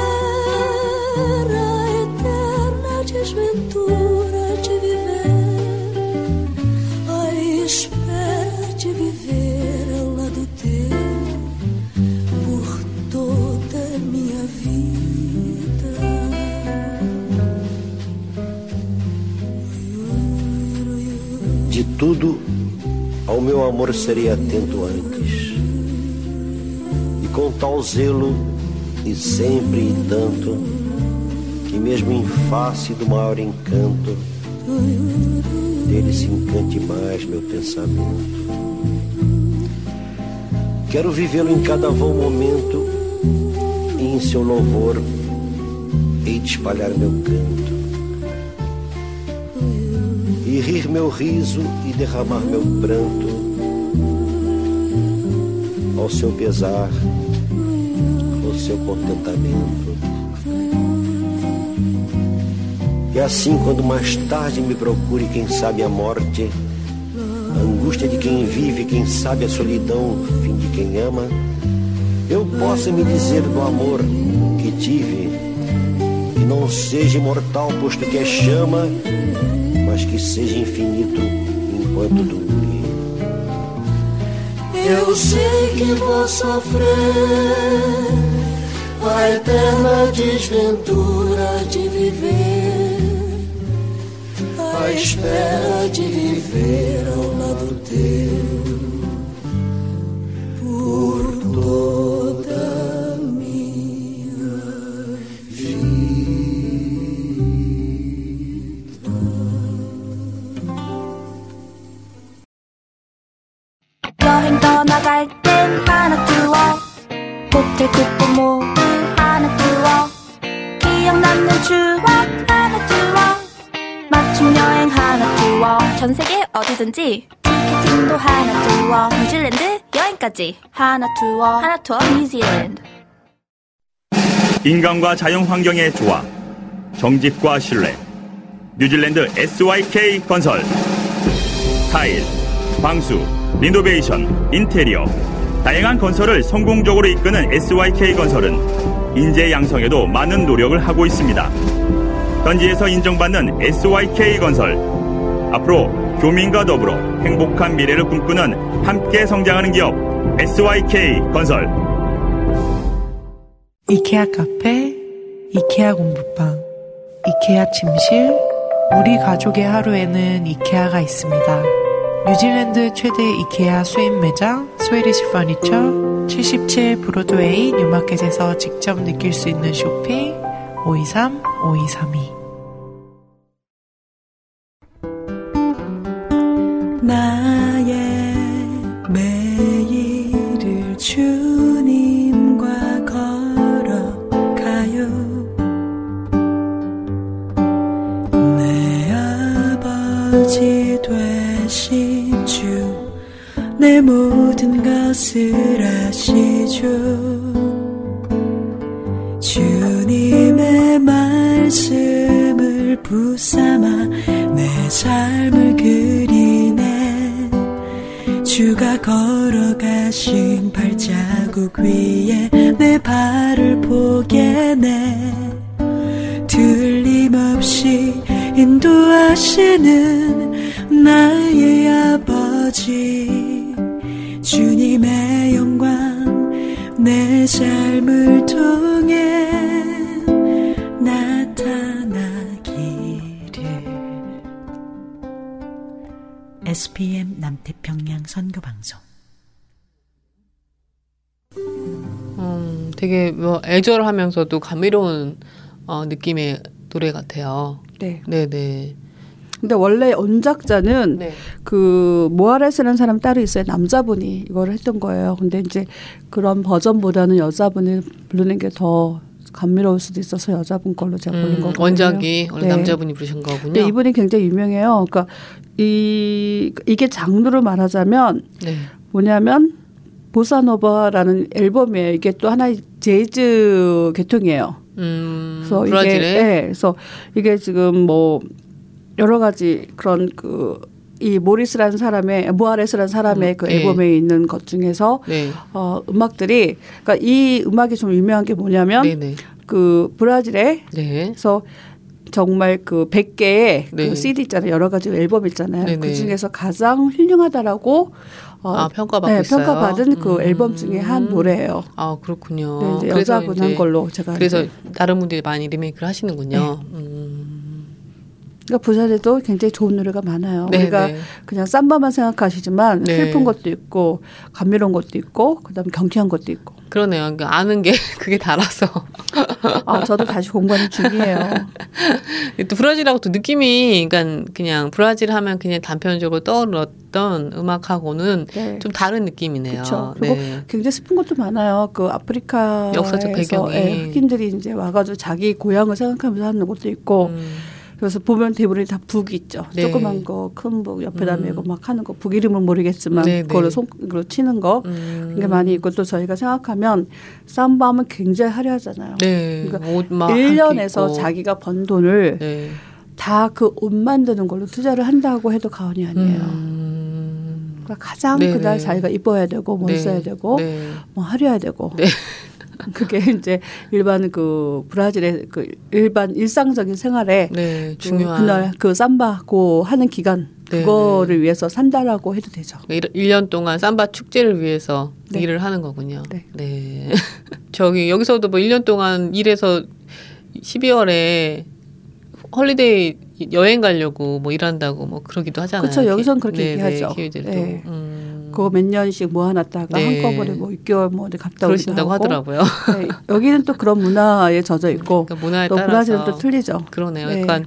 [SPEAKER 6] a eterna desventura de viver, a espera de viver ao lado teu por toda a minha vida.
[SPEAKER 7] De tudo, ao meu amor serei atento antes, e com tal zelo, e sempre e tanto, que mesmo em face do maior encanto, dele se encante mais meu pensamento. Quero vivê-lo em cada vão momento, e em seu louvor hei de espalhar meu canto, e rir meu riso e derramar meu pranto ao seu pesar, ao seu contentamento. E assim, quando mais tarde me procure, quem sabe a morte, a angústia de quem vive, quem sabe a solidão, fim de quem ama, eu possa me dizer do amor que tive, que não seja imortal, posto que é chama, mas que seja infinito enquanto dure.
[SPEAKER 6] Eu sei que vou sofrer a eterna desventura de viver, a espera de viver ao lado teu por toda a minha vida.
[SPEAKER 8] 전 세계 어디든지 티켓팅도 하나 투어 뉴질랜드 여행까지 하나 투어 하나 투어 뉴질랜드.
[SPEAKER 9] 인간과 자연 환경의 조화, 정직과 신뢰. 뉴질랜드 에스와이케이 건설. 타일, 방수, 리노베이션, 인테리어. 다양한 건설을 성공적으로 이끄는 에스와이케이 건설은 인재 양성에도 많은 노력을 하고 있습니다. 현지에서 인정받는 에스와이케이 건설. 앞으로 교민과 더불어 행복한 미래를 꿈꾸는 함께 성장하는 기업 에스와이케이 건설.
[SPEAKER 10] 이케아 카페, 이케아 공부방, 이케아 침실. 우리 가족의 하루에는 이케아가 있습니다. 뉴질랜드 최대 이케아 수입 매장 스웨디시 퍼니처 칠십칠 브로드웨이 뉴마켓에서 직접 느낄 수 있는 쇼핑 오이삼 오이삼이.
[SPEAKER 6] 나의 매일을 주님과 걸어가요. 내 아버지 되신 주 내 모든 것을 아시죠. 주님의 말씀을 붙삼아 내 삶을 그리네. 주가 걸어가신 발자국 위에 내 발을 포개네. 틀림없이 인도하시는 나의 아버지. 주님의 영광 내 삶을 통해 나타나기를. 에스피엠 남태평양 선교방송.
[SPEAKER 1] 음, 되게 뭐 애절하면서도 감미로운 어, 느낌의 노래 같아요.
[SPEAKER 4] 네.
[SPEAKER 1] 네네.
[SPEAKER 4] 근데 원래 원작자는
[SPEAKER 1] 네.
[SPEAKER 4] 그 모아레스라는 사람 따로 있어요. 남자분이 이거를 했던 거예요. 근데 이제 그런 버전보다는 여자분이 부르는 게 더 감미로울 수도 있어서 여자분 걸로 제가 부른 음, 거거든요.
[SPEAKER 1] 원작이 원래
[SPEAKER 4] 네.
[SPEAKER 1] 남자분이 부르신 거군요.
[SPEAKER 4] 근데 이분이 굉장히 유명해요. 그러니까 이 이게 장르를 말하자면
[SPEAKER 1] 네.
[SPEAKER 4] 뭐냐면 보사노바라는 앨범이에요. 이게 또 하나의 재즈 계통이에요.
[SPEAKER 1] 음,
[SPEAKER 4] 그래서
[SPEAKER 1] 브라질에.
[SPEAKER 4] 이게 네, 그래서 이게 지금 뭐 여러 가지 그런 그 이 모리스라는 사람의 모아레스라는 사람의
[SPEAKER 1] 음,
[SPEAKER 4] 그
[SPEAKER 1] 네.
[SPEAKER 4] 앨범에 있는 것 중에서
[SPEAKER 1] 네.
[SPEAKER 4] 어, 음악들이 그러니까 이 음악이 좀 유명한 게 뭐냐면
[SPEAKER 1] 네, 네.
[SPEAKER 4] 그 브라질에서
[SPEAKER 1] 네.
[SPEAKER 4] 정말 그 백 개의
[SPEAKER 1] 네.
[SPEAKER 4] 그 씨디 있잖아요. 여러 가지 앨범 있잖아요.
[SPEAKER 1] 네, 네.
[SPEAKER 4] 그 중에서 가장 훌륭하다라고 어,
[SPEAKER 1] 아, 평가받고
[SPEAKER 4] 네,
[SPEAKER 1] 있어요.
[SPEAKER 4] 평가받은 그
[SPEAKER 1] 음.
[SPEAKER 4] 앨범 중에 한 노래예요.
[SPEAKER 1] 아, 그렇군요.
[SPEAKER 4] 네, 이제
[SPEAKER 1] 그래서
[SPEAKER 4] 여자분
[SPEAKER 1] 이제
[SPEAKER 4] 한 걸로 제가
[SPEAKER 1] 그래서
[SPEAKER 4] 이제.
[SPEAKER 1] 다른 분들이 많이 리메이크를 하시는군요.
[SPEAKER 4] 네.
[SPEAKER 1] 음.
[SPEAKER 4] 그러니까 부산에도 굉장히 좋은 노래가 많아요.
[SPEAKER 1] 네,
[SPEAKER 4] 우리가
[SPEAKER 1] 네.
[SPEAKER 4] 그냥 삼바만 생각하시지만
[SPEAKER 1] 네.
[SPEAKER 4] 슬픈 것도 있고 감미로운 것도 있고 그다음에 경쾌한 것도 있고.
[SPEAKER 1] 그러네요. 그러니까 아는 게 그게 달아서.
[SPEAKER 4] 아, 저도 다시 공부하는 중이에요.
[SPEAKER 1] 또 브라질하고 또 느낌이 그러니까 그냥 브라질 하면 그냥 단편적으로 떠올랐던 음악하고는
[SPEAKER 4] 네.
[SPEAKER 1] 좀 다른 느낌이네요.
[SPEAKER 4] 그렇죠. 그리고
[SPEAKER 1] 네.
[SPEAKER 4] 굉장히 슬픈 것도 많아요. 그 아프리카에서
[SPEAKER 1] 역사적 배경이.
[SPEAKER 4] 예, 흑인들이 이제 와가지고 자기 고향을 생각하면서 하는 것도 있고.
[SPEAKER 1] 음.
[SPEAKER 4] 그래서 보면 대부분이 다 북이 있죠.
[SPEAKER 1] 네.
[SPEAKER 4] 조그만 거, 큰 북 옆에다
[SPEAKER 1] 음.
[SPEAKER 4] 메고 막 하는 거. 북 이름은 모르겠지만
[SPEAKER 1] 네,
[SPEAKER 4] 그거를
[SPEAKER 1] 네.
[SPEAKER 4] 손으로 치는 거.
[SPEAKER 1] 음.
[SPEAKER 4] 그게 많이 있고 또 저희가 생각하면 삼바 하면 굉장히 화려하잖아요.
[SPEAKER 1] 네.
[SPEAKER 4] 그러니까
[SPEAKER 1] 옷 막
[SPEAKER 4] 일
[SPEAKER 1] 한
[SPEAKER 4] 년에서
[SPEAKER 1] 개 입고.
[SPEAKER 4] 자기가 번 돈을
[SPEAKER 1] 네.
[SPEAKER 4] 다 그 옷 만드는 걸로 투자를 한다고 해도 과언이 아니에요.
[SPEAKER 1] 음.
[SPEAKER 4] 그러니까 가장
[SPEAKER 1] 네네.
[SPEAKER 4] 그날 자기가 이뻐야 되고 멋있어야
[SPEAKER 1] 네.
[SPEAKER 4] 되고
[SPEAKER 1] 네.
[SPEAKER 4] 뭐 화려해야 되고
[SPEAKER 1] 네.
[SPEAKER 4] 그게 이제 일반 그 브라질의 그 일반 일상적인 생활에
[SPEAKER 1] 네,
[SPEAKER 4] 그
[SPEAKER 1] 중요한.
[SPEAKER 4] 그날 그 삼바고 하는 기간
[SPEAKER 1] 네,
[SPEAKER 4] 그거를 위해서 산다라고 해도 되죠.
[SPEAKER 1] 일 년 동안 삼바 축제를 위해서
[SPEAKER 4] 네.
[SPEAKER 1] 일을 하는 거군요.
[SPEAKER 4] 네.
[SPEAKER 1] 네. 저기 여기서도 뭐 일 년 동안 일해서 십이월에 홀리데이 여행 가려고 뭐 일한다고 뭐 그러기도 하잖아요.
[SPEAKER 4] 그렇죠. 여기서는 그렇게
[SPEAKER 1] 네,
[SPEAKER 4] 얘기하죠.
[SPEAKER 1] 네, 기회들도.
[SPEAKER 4] 네.
[SPEAKER 1] 음.
[SPEAKER 4] 그거 몇 년씩 모아놨다가
[SPEAKER 1] 네.
[SPEAKER 4] 한꺼번에 뭐 육 개월 뭐 어디 갔다 오기도
[SPEAKER 1] 그러신다고
[SPEAKER 4] 하고.
[SPEAKER 1] 하더라고요.
[SPEAKER 4] 네. 여기는 또 그런 문화에 젖어 있고
[SPEAKER 1] 그러니까 문화에
[SPEAKER 4] 또
[SPEAKER 1] 따라서
[SPEAKER 4] 브라질은 또 틀리죠.
[SPEAKER 1] 그러네요.
[SPEAKER 4] 네.
[SPEAKER 1] 약간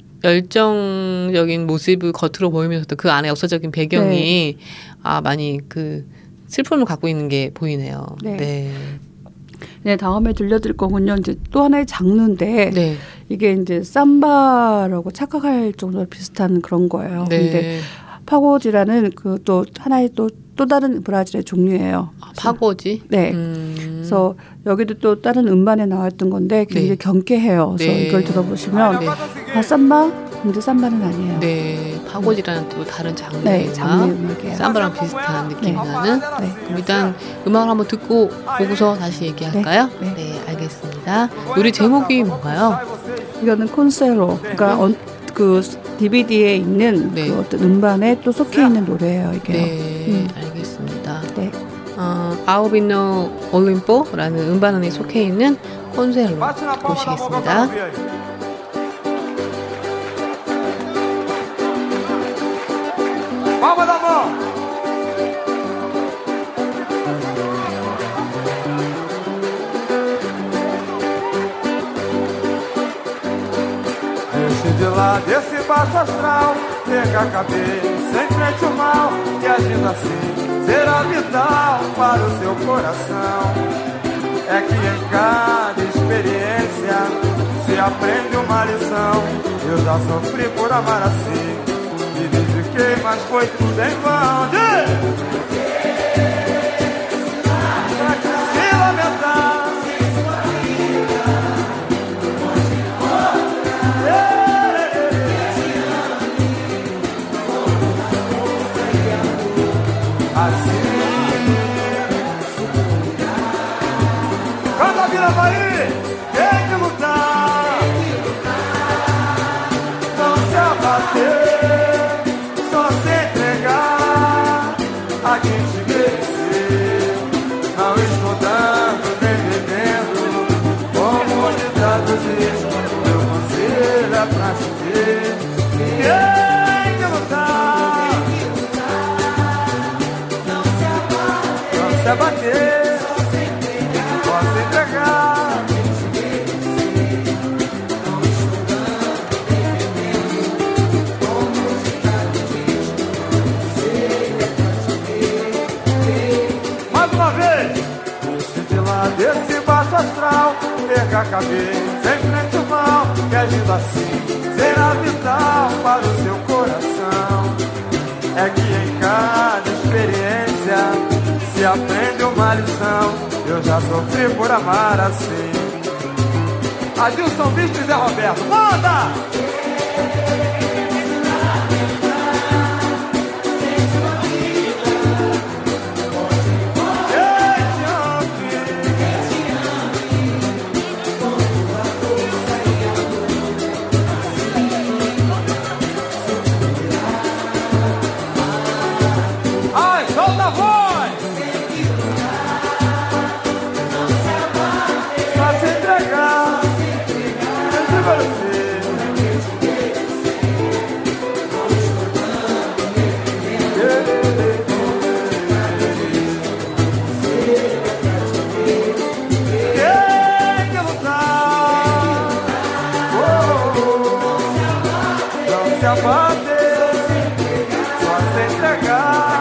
[SPEAKER 1] 열정적인 모습을 겉으로 보이면서도 그 안에 역사적인 배경이
[SPEAKER 4] 네.
[SPEAKER 1] 아 많이 그 슬픔을 갖고 있는 게 보이네요.
[SPEAKER 4] 네.
[SPEAKER 1] 네.
[SPEAKER 4] 네, 다음에 들려드릴 거군요. 이제 또 하나의 장르인데
[SPEAKER 1] 네.
[SPEAKER 4] 이게 이제 삼바라고 착각할 정도로 비슷한 그런 거예요.
[SPEAKER 1] 네.
[SPEAKER 4] 근데 파고지라는 그 또 하나의 또 또 다른 브라질의 종류예요.
[SPEAKER 1] 아, 파고지?
[SPEAKER 4] 네.
[SPEAKER 1] 음.
[SPEAKER 4] 그래서 여기도 또 다른 음반에 나왔던 건데 굉장히
[SPEAKER 1] 네.
[SPEAKER 4] 경쾌해요. 그래서
[SPEAKER 1] 네.
[SPEAKER 4] 이걸 들어보시면 네. 아 삼바? 근데 삼바는 아니에요.
[SPEAKER 1] 네, 파고지라는 또 다른 장르의
[SPEAKER 4] 네,
[SPEAKER 1] 음악,
[SPEAKER 4] 장르의 음악이에요.
[SPEAKER 1] 삼바랑 비슷한 느낌이
[SPEAKER 4] 네.
[SPEAKER 1] 나는.
[SPEAKER 4] 네.
[SPEAKER 1] 그럼 일단 음악을 한번 듣고 보고서 다시 얘기할까요?
[SPEAKER 4] 네.
[SPEAKER 1] 네, 네 알겠습니다. 노래 제목이 뭔가요?
[SPEAKER 4] 이거는 콘세로. 그러니까 어, 그 디비디에 있는
[SPEAKER 1] 네.
[SPEAKER 4] 그 어떤 음반에 또 속해 있는 노래예요. 이게.
[SPEAKER 1] 네,
[SPEAKER 4] 음.
[SPEAKER 1] 알겠습니다.
[SPEAKER 4] 네.
[SPEAKER 1] 어, 아우비노 올림포라는 음반에 속해 있는 콘세로 보시겠습니다.
[SPEAKER 11] Palma da mão. Deixe de lado esse baixo astral, pega a cabeça, enfrente o mal, e agindo assim será vital para o seu coração. É que em cada experiência se aprende uma lição. Eu já sofri por amar assim, me dediquei, mas foi tudo em vão. Pra que se lamentar? Assim, canta a Vila Bahia, tem que lutar, não se abater, só se entregar a quem te merecer. Não estou dando nem bebendo, como o ditado diz, meu conselho é pra te ver. Tem que lutar, se abater, posso entregar. Mais uma vez, deixe de lado esse baixo astral, perca a cabeça, enfrente o mal, que agindo assim será vital para o seu coração. É que em cada experiência se aprende uma lição. Eu já sofri por amar assim. Adilson Bispo e Zé Roberto, manda! Ai, solta a voz! Pra se entregar entre você. Tem que lutar, oh, oh. Não se abater, só se entregar.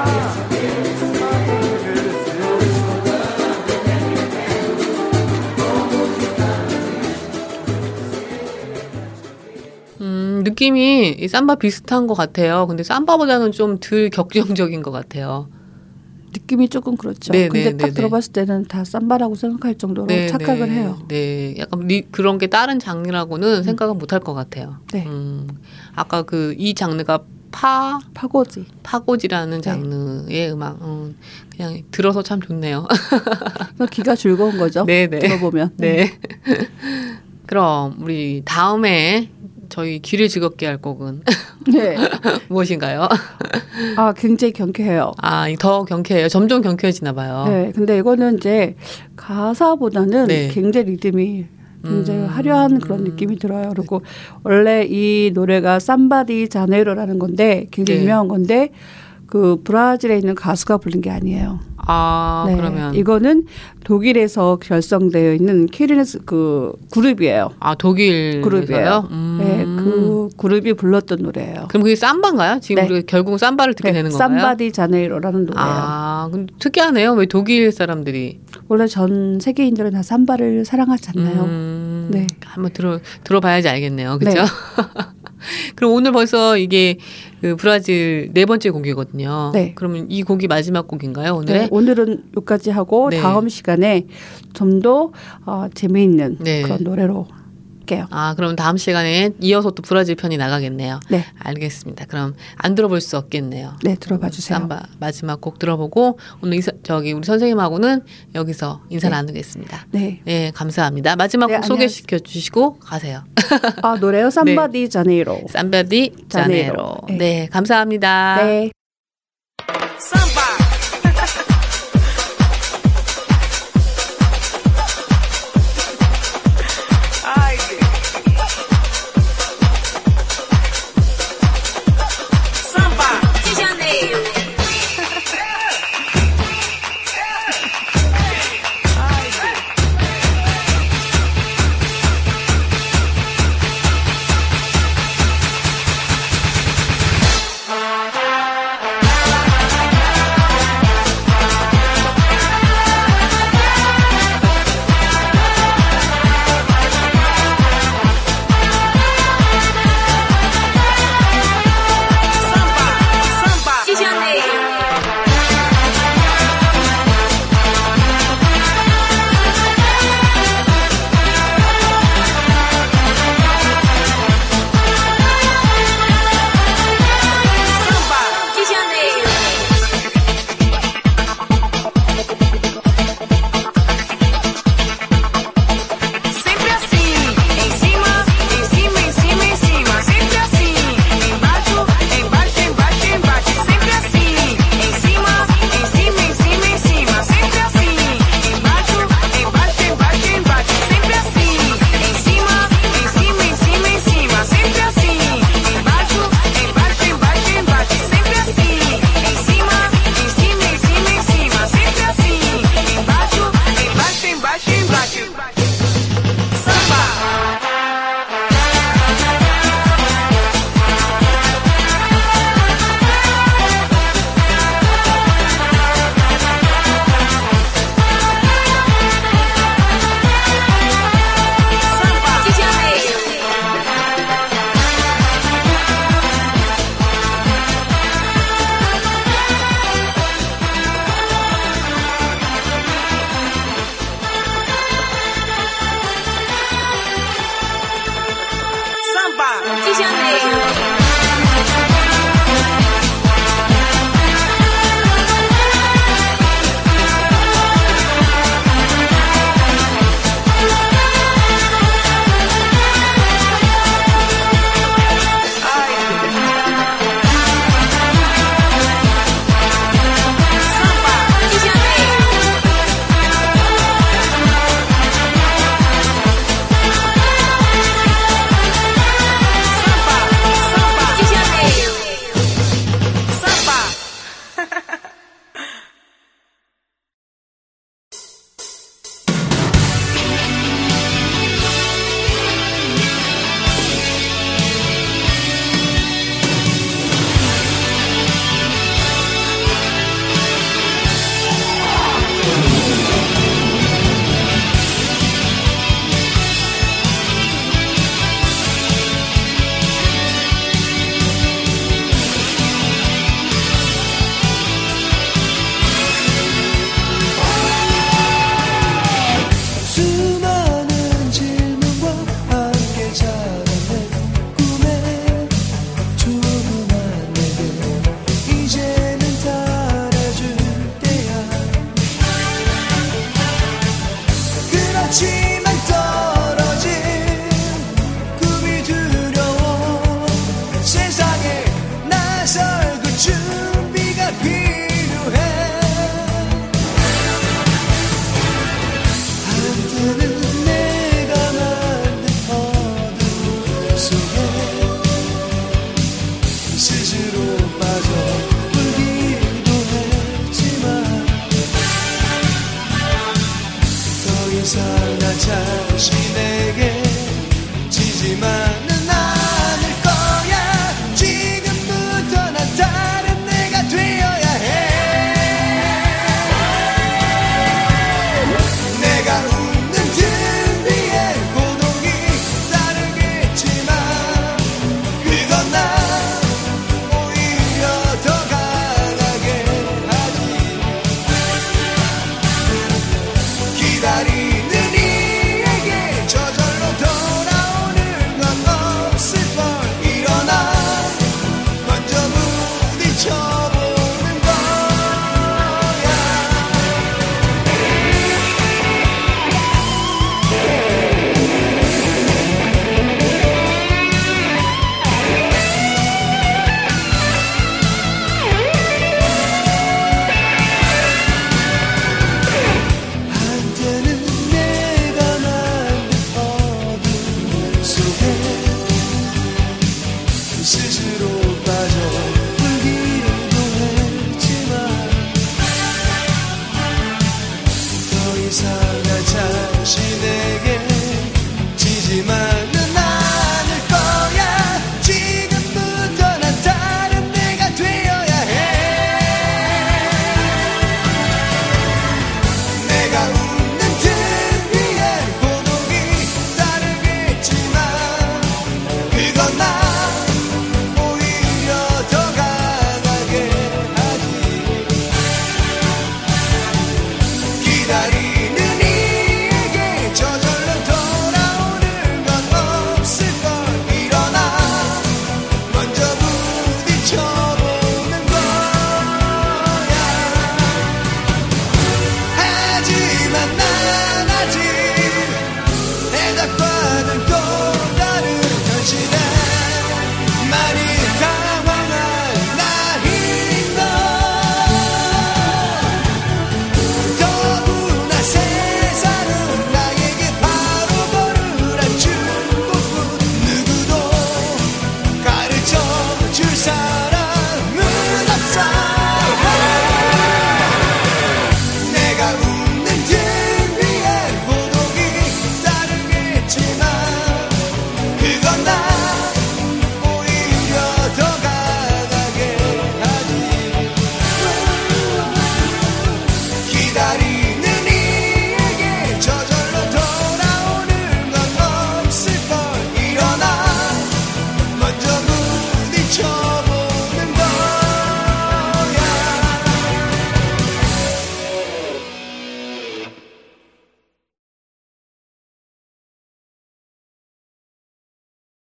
[SPEAKER 1] 음, 느낌이 이 삼바 비슷한 것 같아요. 근데 삼바보다는 좀 덜 격정적인 것 같아요.
[SPEAKER 4] 느낌이 조금 그렇죠.
[SPEAKER 1] 네,
[SPEAKER 4] 근데
[SPEAKER 1] 네,
[SPEAKER 4] 딱
[SPEAKER 1] 네,
[SPEAKER 4] 들어봤을 때는 다 삼바라고 생각할 정도로
[SPEAKER 1] 네,
[SPEAKER 4] 착각을
[SPEAKER 1] 네,
[SPEAKER 4] 해요.
[SPEAKER 1] 네, 약간 리, 그런 게 다른 장르라고는
[SPEAKER 4] 음.
[SPEAKER 1] 생각은 못할 것 같아요.
[SPEAKER 4] 네.
[SPEAKER 1] 음, 아까 그 이 장르가 파
[SPEAKER 4] 파고지,
[SPEAKER 1] 파고지라는 장르의 음악, 음, 그냥 들어서 참 좋네요.
[SPEAKER 4] 귀가 즐거운 거죠.
[SPEAKER 1] 네, 네.
[SPEAKER 4] 들어보면.
[SPEAKER 1] 네. 그럼 우리 다음에 저희 귀를 즐겁게 할 곡은
[SPEAKER 4] 네.
[SPEAKER 1] 무엇인가요?
[SPEAKER 4] 아, 굉장히 경쾌해요.
[SPEAKER 1] 아, 더 경쾌해요. 점점 경쾌해지나 봐요.
[SPEAKER 4] 네, 근데 이거는 이제 가사보다는
[SPEAKER 1] 네.
[SPEAKER 4] 굉장히 리듬이 굉장히
[SPEAKER 1] 음.
[SPEAKER 4] 화려한 그런 느낌이 들어요. 그리고 원래 이 노래가 삼바디 자네이로라는 건데 굉장히
[SPEAKER 1] 네.
[SPEAKER 4] 유명한 건데 그 브라질에 있는 가수가 부른 게 아니에요.
[SPEAKER 1] 아,
[SPEAKER 4] 네,
[SPEAKER 1] 그러면
[SPEAKER 4] 이거는 독일에서 결성되어 있는 키리네스 그 그룹이에요.
[SPEAKER 1] 아, 독일
[SPEAKER 4] 그룹이에요.
[SPEAKER 1] 음.
[SPEAKER 4] 네, 그 그룹이 불렀던 노래예요.
[SPEAKER 1] 그럼 그게 삼바인가요? 지금
[SPEAKER 4] 네.
[SPEAKER 1] 우리가 결국 삼바를 듣게
[SPEAKER 4] 네,
[SPEAKER 1] 되는 건가요?
[SPEAKER 4] 삼바디 자네이로라는 노래예요.
[SPEAKER 1] 아, 근데 특이하네요. 왜 독일 사람들이
[SPEAKER 4] 원래 전 세계인들은 다 삼바를 사랑하지 않나요?
[SPEAKER 1] 음, 음, 네. 한번 들어 들어봐야지 알겠네요. 그렇죠? 네. 그럼 오늘 벌써 이게 그 브라질 네 번째 곡이거든요. 네. 그러면 이 곡이 마지막 곡인가요, 오늘?
[SPEAKER 4] 네, 오늘은 여기까지 하고 네. 다음 시간에 좀 더 어, 재미있는 네. 그런 노래로 할게요.
[SPEAKER 1] 아, 그럼 다음 시간에 이어서 또 브라질 편이 나가겠네요.
[SPEAKER 4] 네.
[SPEAKER 1] 알겠습니다. 그럼 안 들어볼 수 없겠네요.
[SPEAKER 4] 네, 들어봐 주세요.
[SPEAKER 1] 삼바 마지막 곡 들어보고 오늘 이사, 저기 우리 선생님하고는 여기서 인사 네. 나누겠습니다.
[SPEAKER 4] 네.
[SPEAKER 1] 네, 감사합니다. 마지막 네, 곡 소개시켜 주시고 가세요.
[SPEAKER 4] 아, 노래요? 삼바 디 자네이로.
[SPEAKER 1] 삼바 디 자네이로. 네. 네, 감사합니다.
[SPEAKER 4] 네.
[SPEAKER 2] 삼바.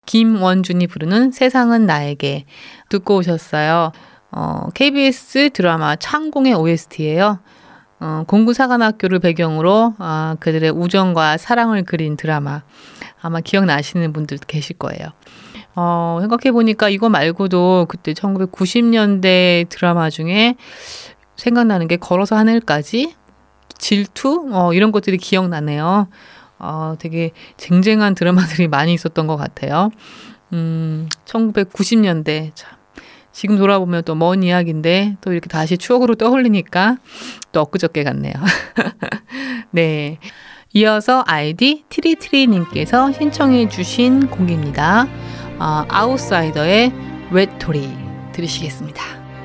[SPEAKER 1] 김원준이 부르는 세상은 나에게 듣고 오셨어요. 어, 케이비에스 드라마 창공의 오에스티예요. 어, 공군사관학교를 배경으로 어, 그들의 우정과 사랑을 그린 드라마. 아마 기억나시는 분들 계실 거예요. 어, 생각해보니까 이거 말고도 그때 천구백구십 년대 드라마 중에 생각나는 게 걸어서 하늘까지, 질투, 어, 이런 것들이 기억나네요. 어, 되게 쟁쟁한 드라마들이 많이 있었던 것 같아요. 음, 천구백구십 년대. 참. 지금 돌아보면 또 먼 이야기인데 또 이렇게 다시 추억으로 떠올리니까 또 엊그저께 같네요. 네. 이어서 아이디 트리트리님께서 신청해 주신 곡입니다. 어, 아웃사이더의 외톨이 들으시겠습니다.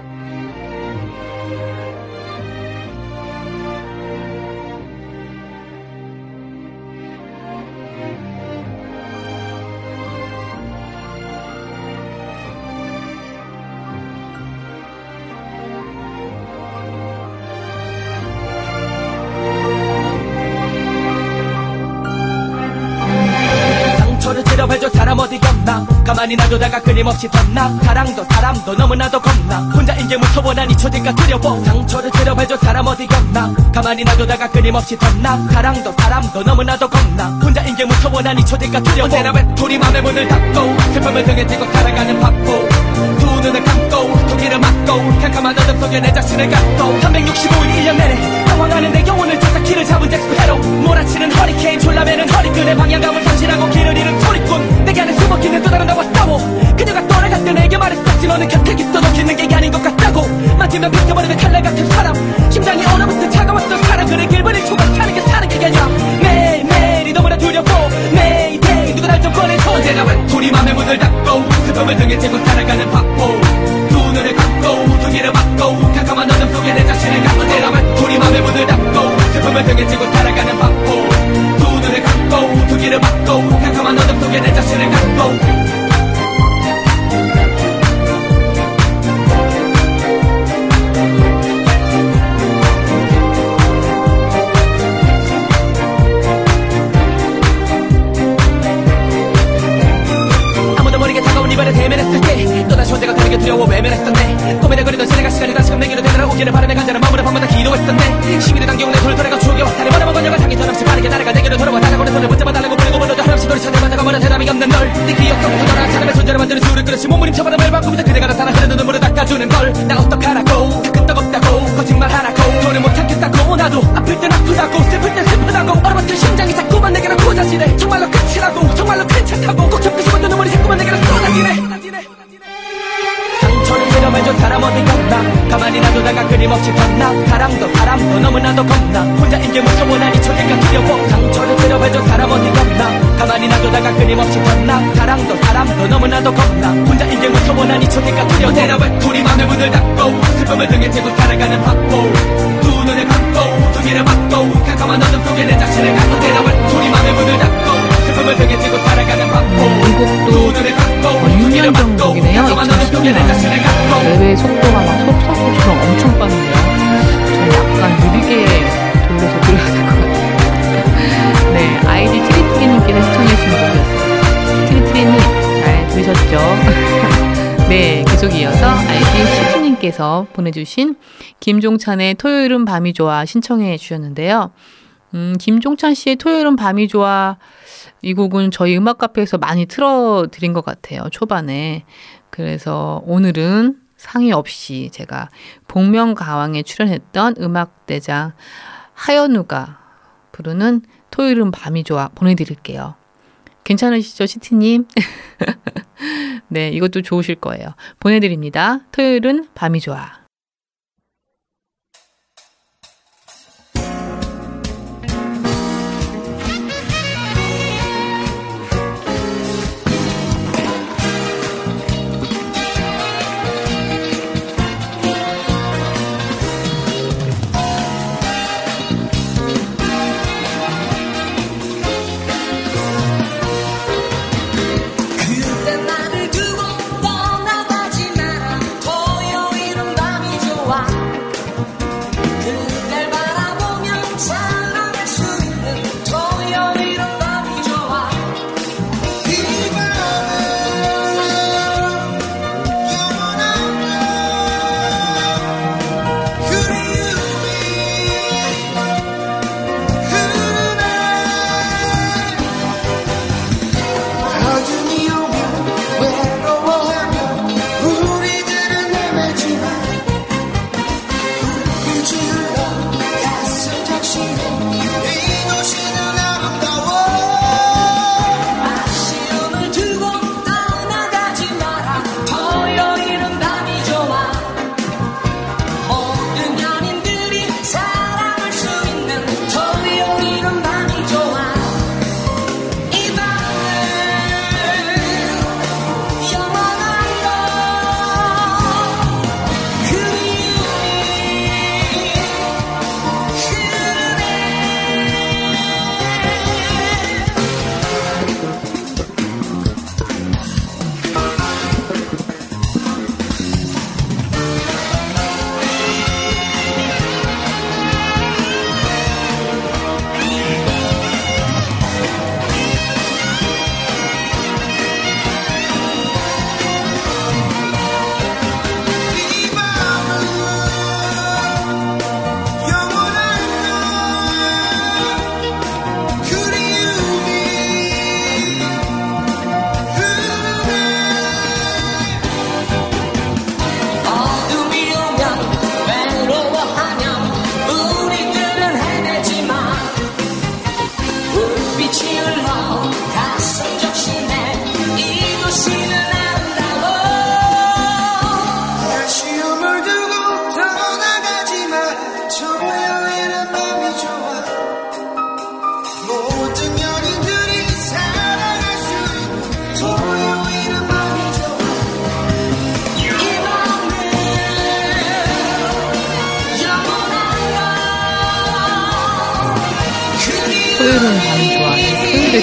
[SPEAKER 12] 저를 찌려봐줘 사람 어디가 없나 가만히 놔두다가 끊임없이 덧나 사랑도 사람도 너무나도 겁나 혼자인 게 무서워난 잊혀질까 두려워 상처를 찌려봐줘 사람 어디가 없나 가만히 놔두다가 끊임없이 덧나 사랑도 사람도 너무나도 겁나 혼자인 게 무서워난 잊혀질까 두려워 언제나 외톨이 맘의 문을 닫고 슬픔을 등에 지고 살아가는 바보 두 눈을 감고 두기를 막고 캄캄한 어둠 속에 내 자신을 갖고 삼백육십오 일 일 년 내내 당황하는 내 영혼을 쫓아 길을 잡은 잭스페로 몰아치는 허리케인 졸라매는 허리끈의 방향감을 상실하고 길을 잃은 소리꾼 내게 안에 숨어있는 또 다른 나와 싸워 그녀가 떠나갈 때 내게 말했었지 너는 곁에 있어도 기는 게 아닌 것 같다고 만지면 빗겨버리는 칼날 같은 사람 심장이 얼어붙은 차가웠던 사랑 그래 길버린 초가 사는 게 사는 게 아니라 매일매일이 너무나 두렵고 매일매일 누가 날 좀 꺼내줘 언제나 외톨이 맘의 문을 닫고 슬픔을 등에 지고 살아가는 바보 두 눈을 감고 두 귀를 막고 캄캄한 어둠 속에 내 자신을 갖고 언제나 외톨이 맘의 문을 닫고 슬픔을 등에 지고 살아가는 바보 두 눈을 감고 두 귀를 막고 캄캄한 어둠 속에 내 자신을 갖고 이번에 대면했을 때 또다시 혼자가 되는 게 두려워 외면했었네 고민에 거리던 지나갈 시간이 다시금 내게로 되돌아오기를 바라며 간절한 마음으로 밤마다 기도했었네 시민의 단계온 내 손을 돌아가 추억에 왔다니 머나먼 건녀가 자기 턴없이 빠르게 날아가 내게로 돌아와 다가오는 손을 붙잡아 달라고 부르고 불러도 한없이 돌이 찾아마다가 뭐라 대답이 없는 널 내 기억 속에서 너랑 사람의 존재를 만드는 수를 끊었지 몸부림쳐버려 매일 밤 그대가 나타나 흐르는 눈물을 닦아주는 걸 나 어떡하라고 다 끄떡없다고 거짓말 하라고 더는 못 참겠다고 나도 아플 땐 아프다고 슬플 땐 슬프다고 얼어붙은 심장이 자꾸만 내게로 고자지네 정말로 끝이라고 정말로 괜찮다고 꼭 참고 싶었던 눈물이 자꾸만 내게로 쏟아지네 상처를 찌려봐줘 사람 어디가 없나 가만히 놔두다가 끊임없이 덧나 사랑도 사람도 너무나도 겁나 혼자인 게 무서워 난 잊혀질까 두려워 상처를 찌려봐줘 사람 어디가 없나 가만히 놔두다가 끊임없이 덧나 사랑도 사람도 너무나도 겁나 혼자인 게 무서워 난 잊혀질까 두려워 언제나 외톨이 맘의 문을 닫고 슬픔을 등에 지고 살아가는 바보 두 눈을 감고 두 귀를 막고 캄캄한 어둠 속에 내 자신을 갖고 언제나 외톨이 맘의 문을 닫고 슬픔을 등에 지고 살아가는 바보 두 눈을 감고
[SPEAKER 1] 육 년 전 곡이네요. 이천십 년. 랩의 속도가 막 속사포처럼 엄청 빠르네요. 전 약간 느리게 돌려서 들어야 될 것 같아요. 네, 아이디 트리트리님께서 시청해주신 곡이었어요. 트리트리님 잘 들으셨죠? 네, 계속 이어서 아이디 시트님께서 보내주신 김종찬의 토요일은 밤이 좋아 신청해 주셨는데요. 음, 김종찬 씨의 토요일은 밤이 좋아 이 곡은 저희 음악 카페에서 많이 틀어드린 것 같아요. 초반에. 그래서 오늘은 상의 없이 제가 복면가왕에 출연했던 음악대장 하현우가 부르는 토요일은 밤이 좋아 보내드릴게요. 괜찮으시죠, 시티님? 네, 이것도 좋으실 거예요. 보내드립니다. 토요일은 밤이 좋아.
[SPEAKER 6] 그때 나를 두고 떠나가지 마라 토요일은 밤이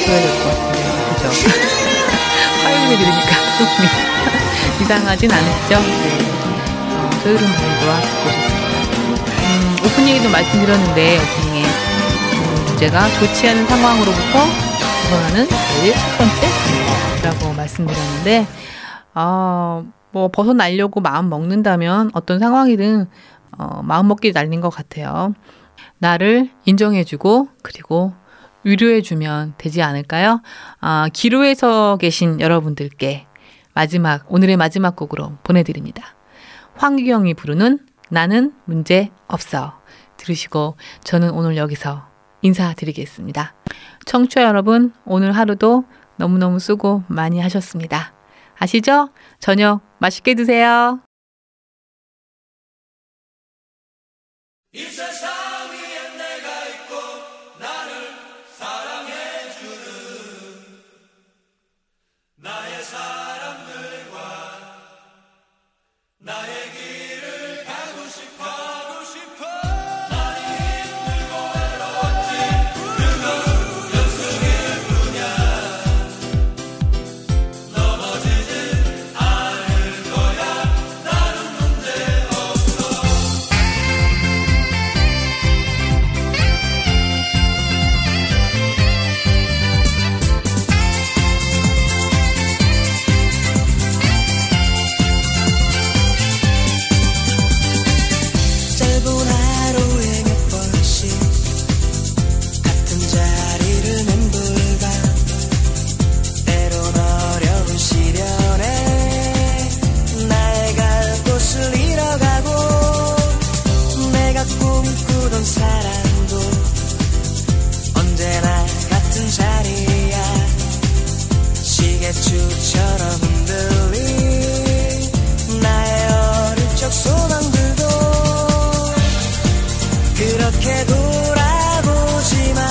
[SPEAKER 1] 들어줘야 될 것 같은데, 그죠? 화요일에 들으니까 좀 이상하진 않으시죠? 네. 어, 조율은 분들과 듣고 오셨습니다. 음, 오프닝에도 말씀드렸는데, 오프닝에 음, 주제가 좋지 않은 상황으로부터 벗어나는 제일 첫 번째라고 말씀드렸는데, 어, 뭐 벗어나려고 마음 먹는다면 어떤 상황이든 어, 마음 먹기 날린 것 같아요. 나를 인정해주고 그리고 위로해주면 되지 않을까요? 아, 기로에서 계신 여러분들께 마지막, 오늘의 마지막 곡으로 보내드립니다. 황규영이 부르는 나는 문제 없어. 들으시고 저는 오늘 여기서 인사드리겠습니다. 청취자 여러분, 오늘 하루도 너무너무 수고 많이 하셨습니다. 아시죠? 저녁 맛있게 드세요.
[SPEAKER 2] 이 세상 위에 내가 있고 나를 사랑해주는 나의 사람들과 나의 길을 가고 싶어 가고 싶어 많이 힘들고 외로웠지 그건 연습일 뿐이야 넘어지지 않을 거야 나는 문제 없어 짧은 하루에 몇 번씩 같은 자리를 맴돌다 때론 어려운 시련에 나의 갈 곳을 잃어가고 내가 꿈꾸던 사랑도 언제나 같은 자리야 시계추처럼 흔들린 나의 어릴 적 소망들도 그렇게 돌아보지만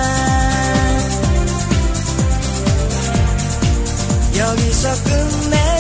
[SPEAKER 2] 여기서 끝내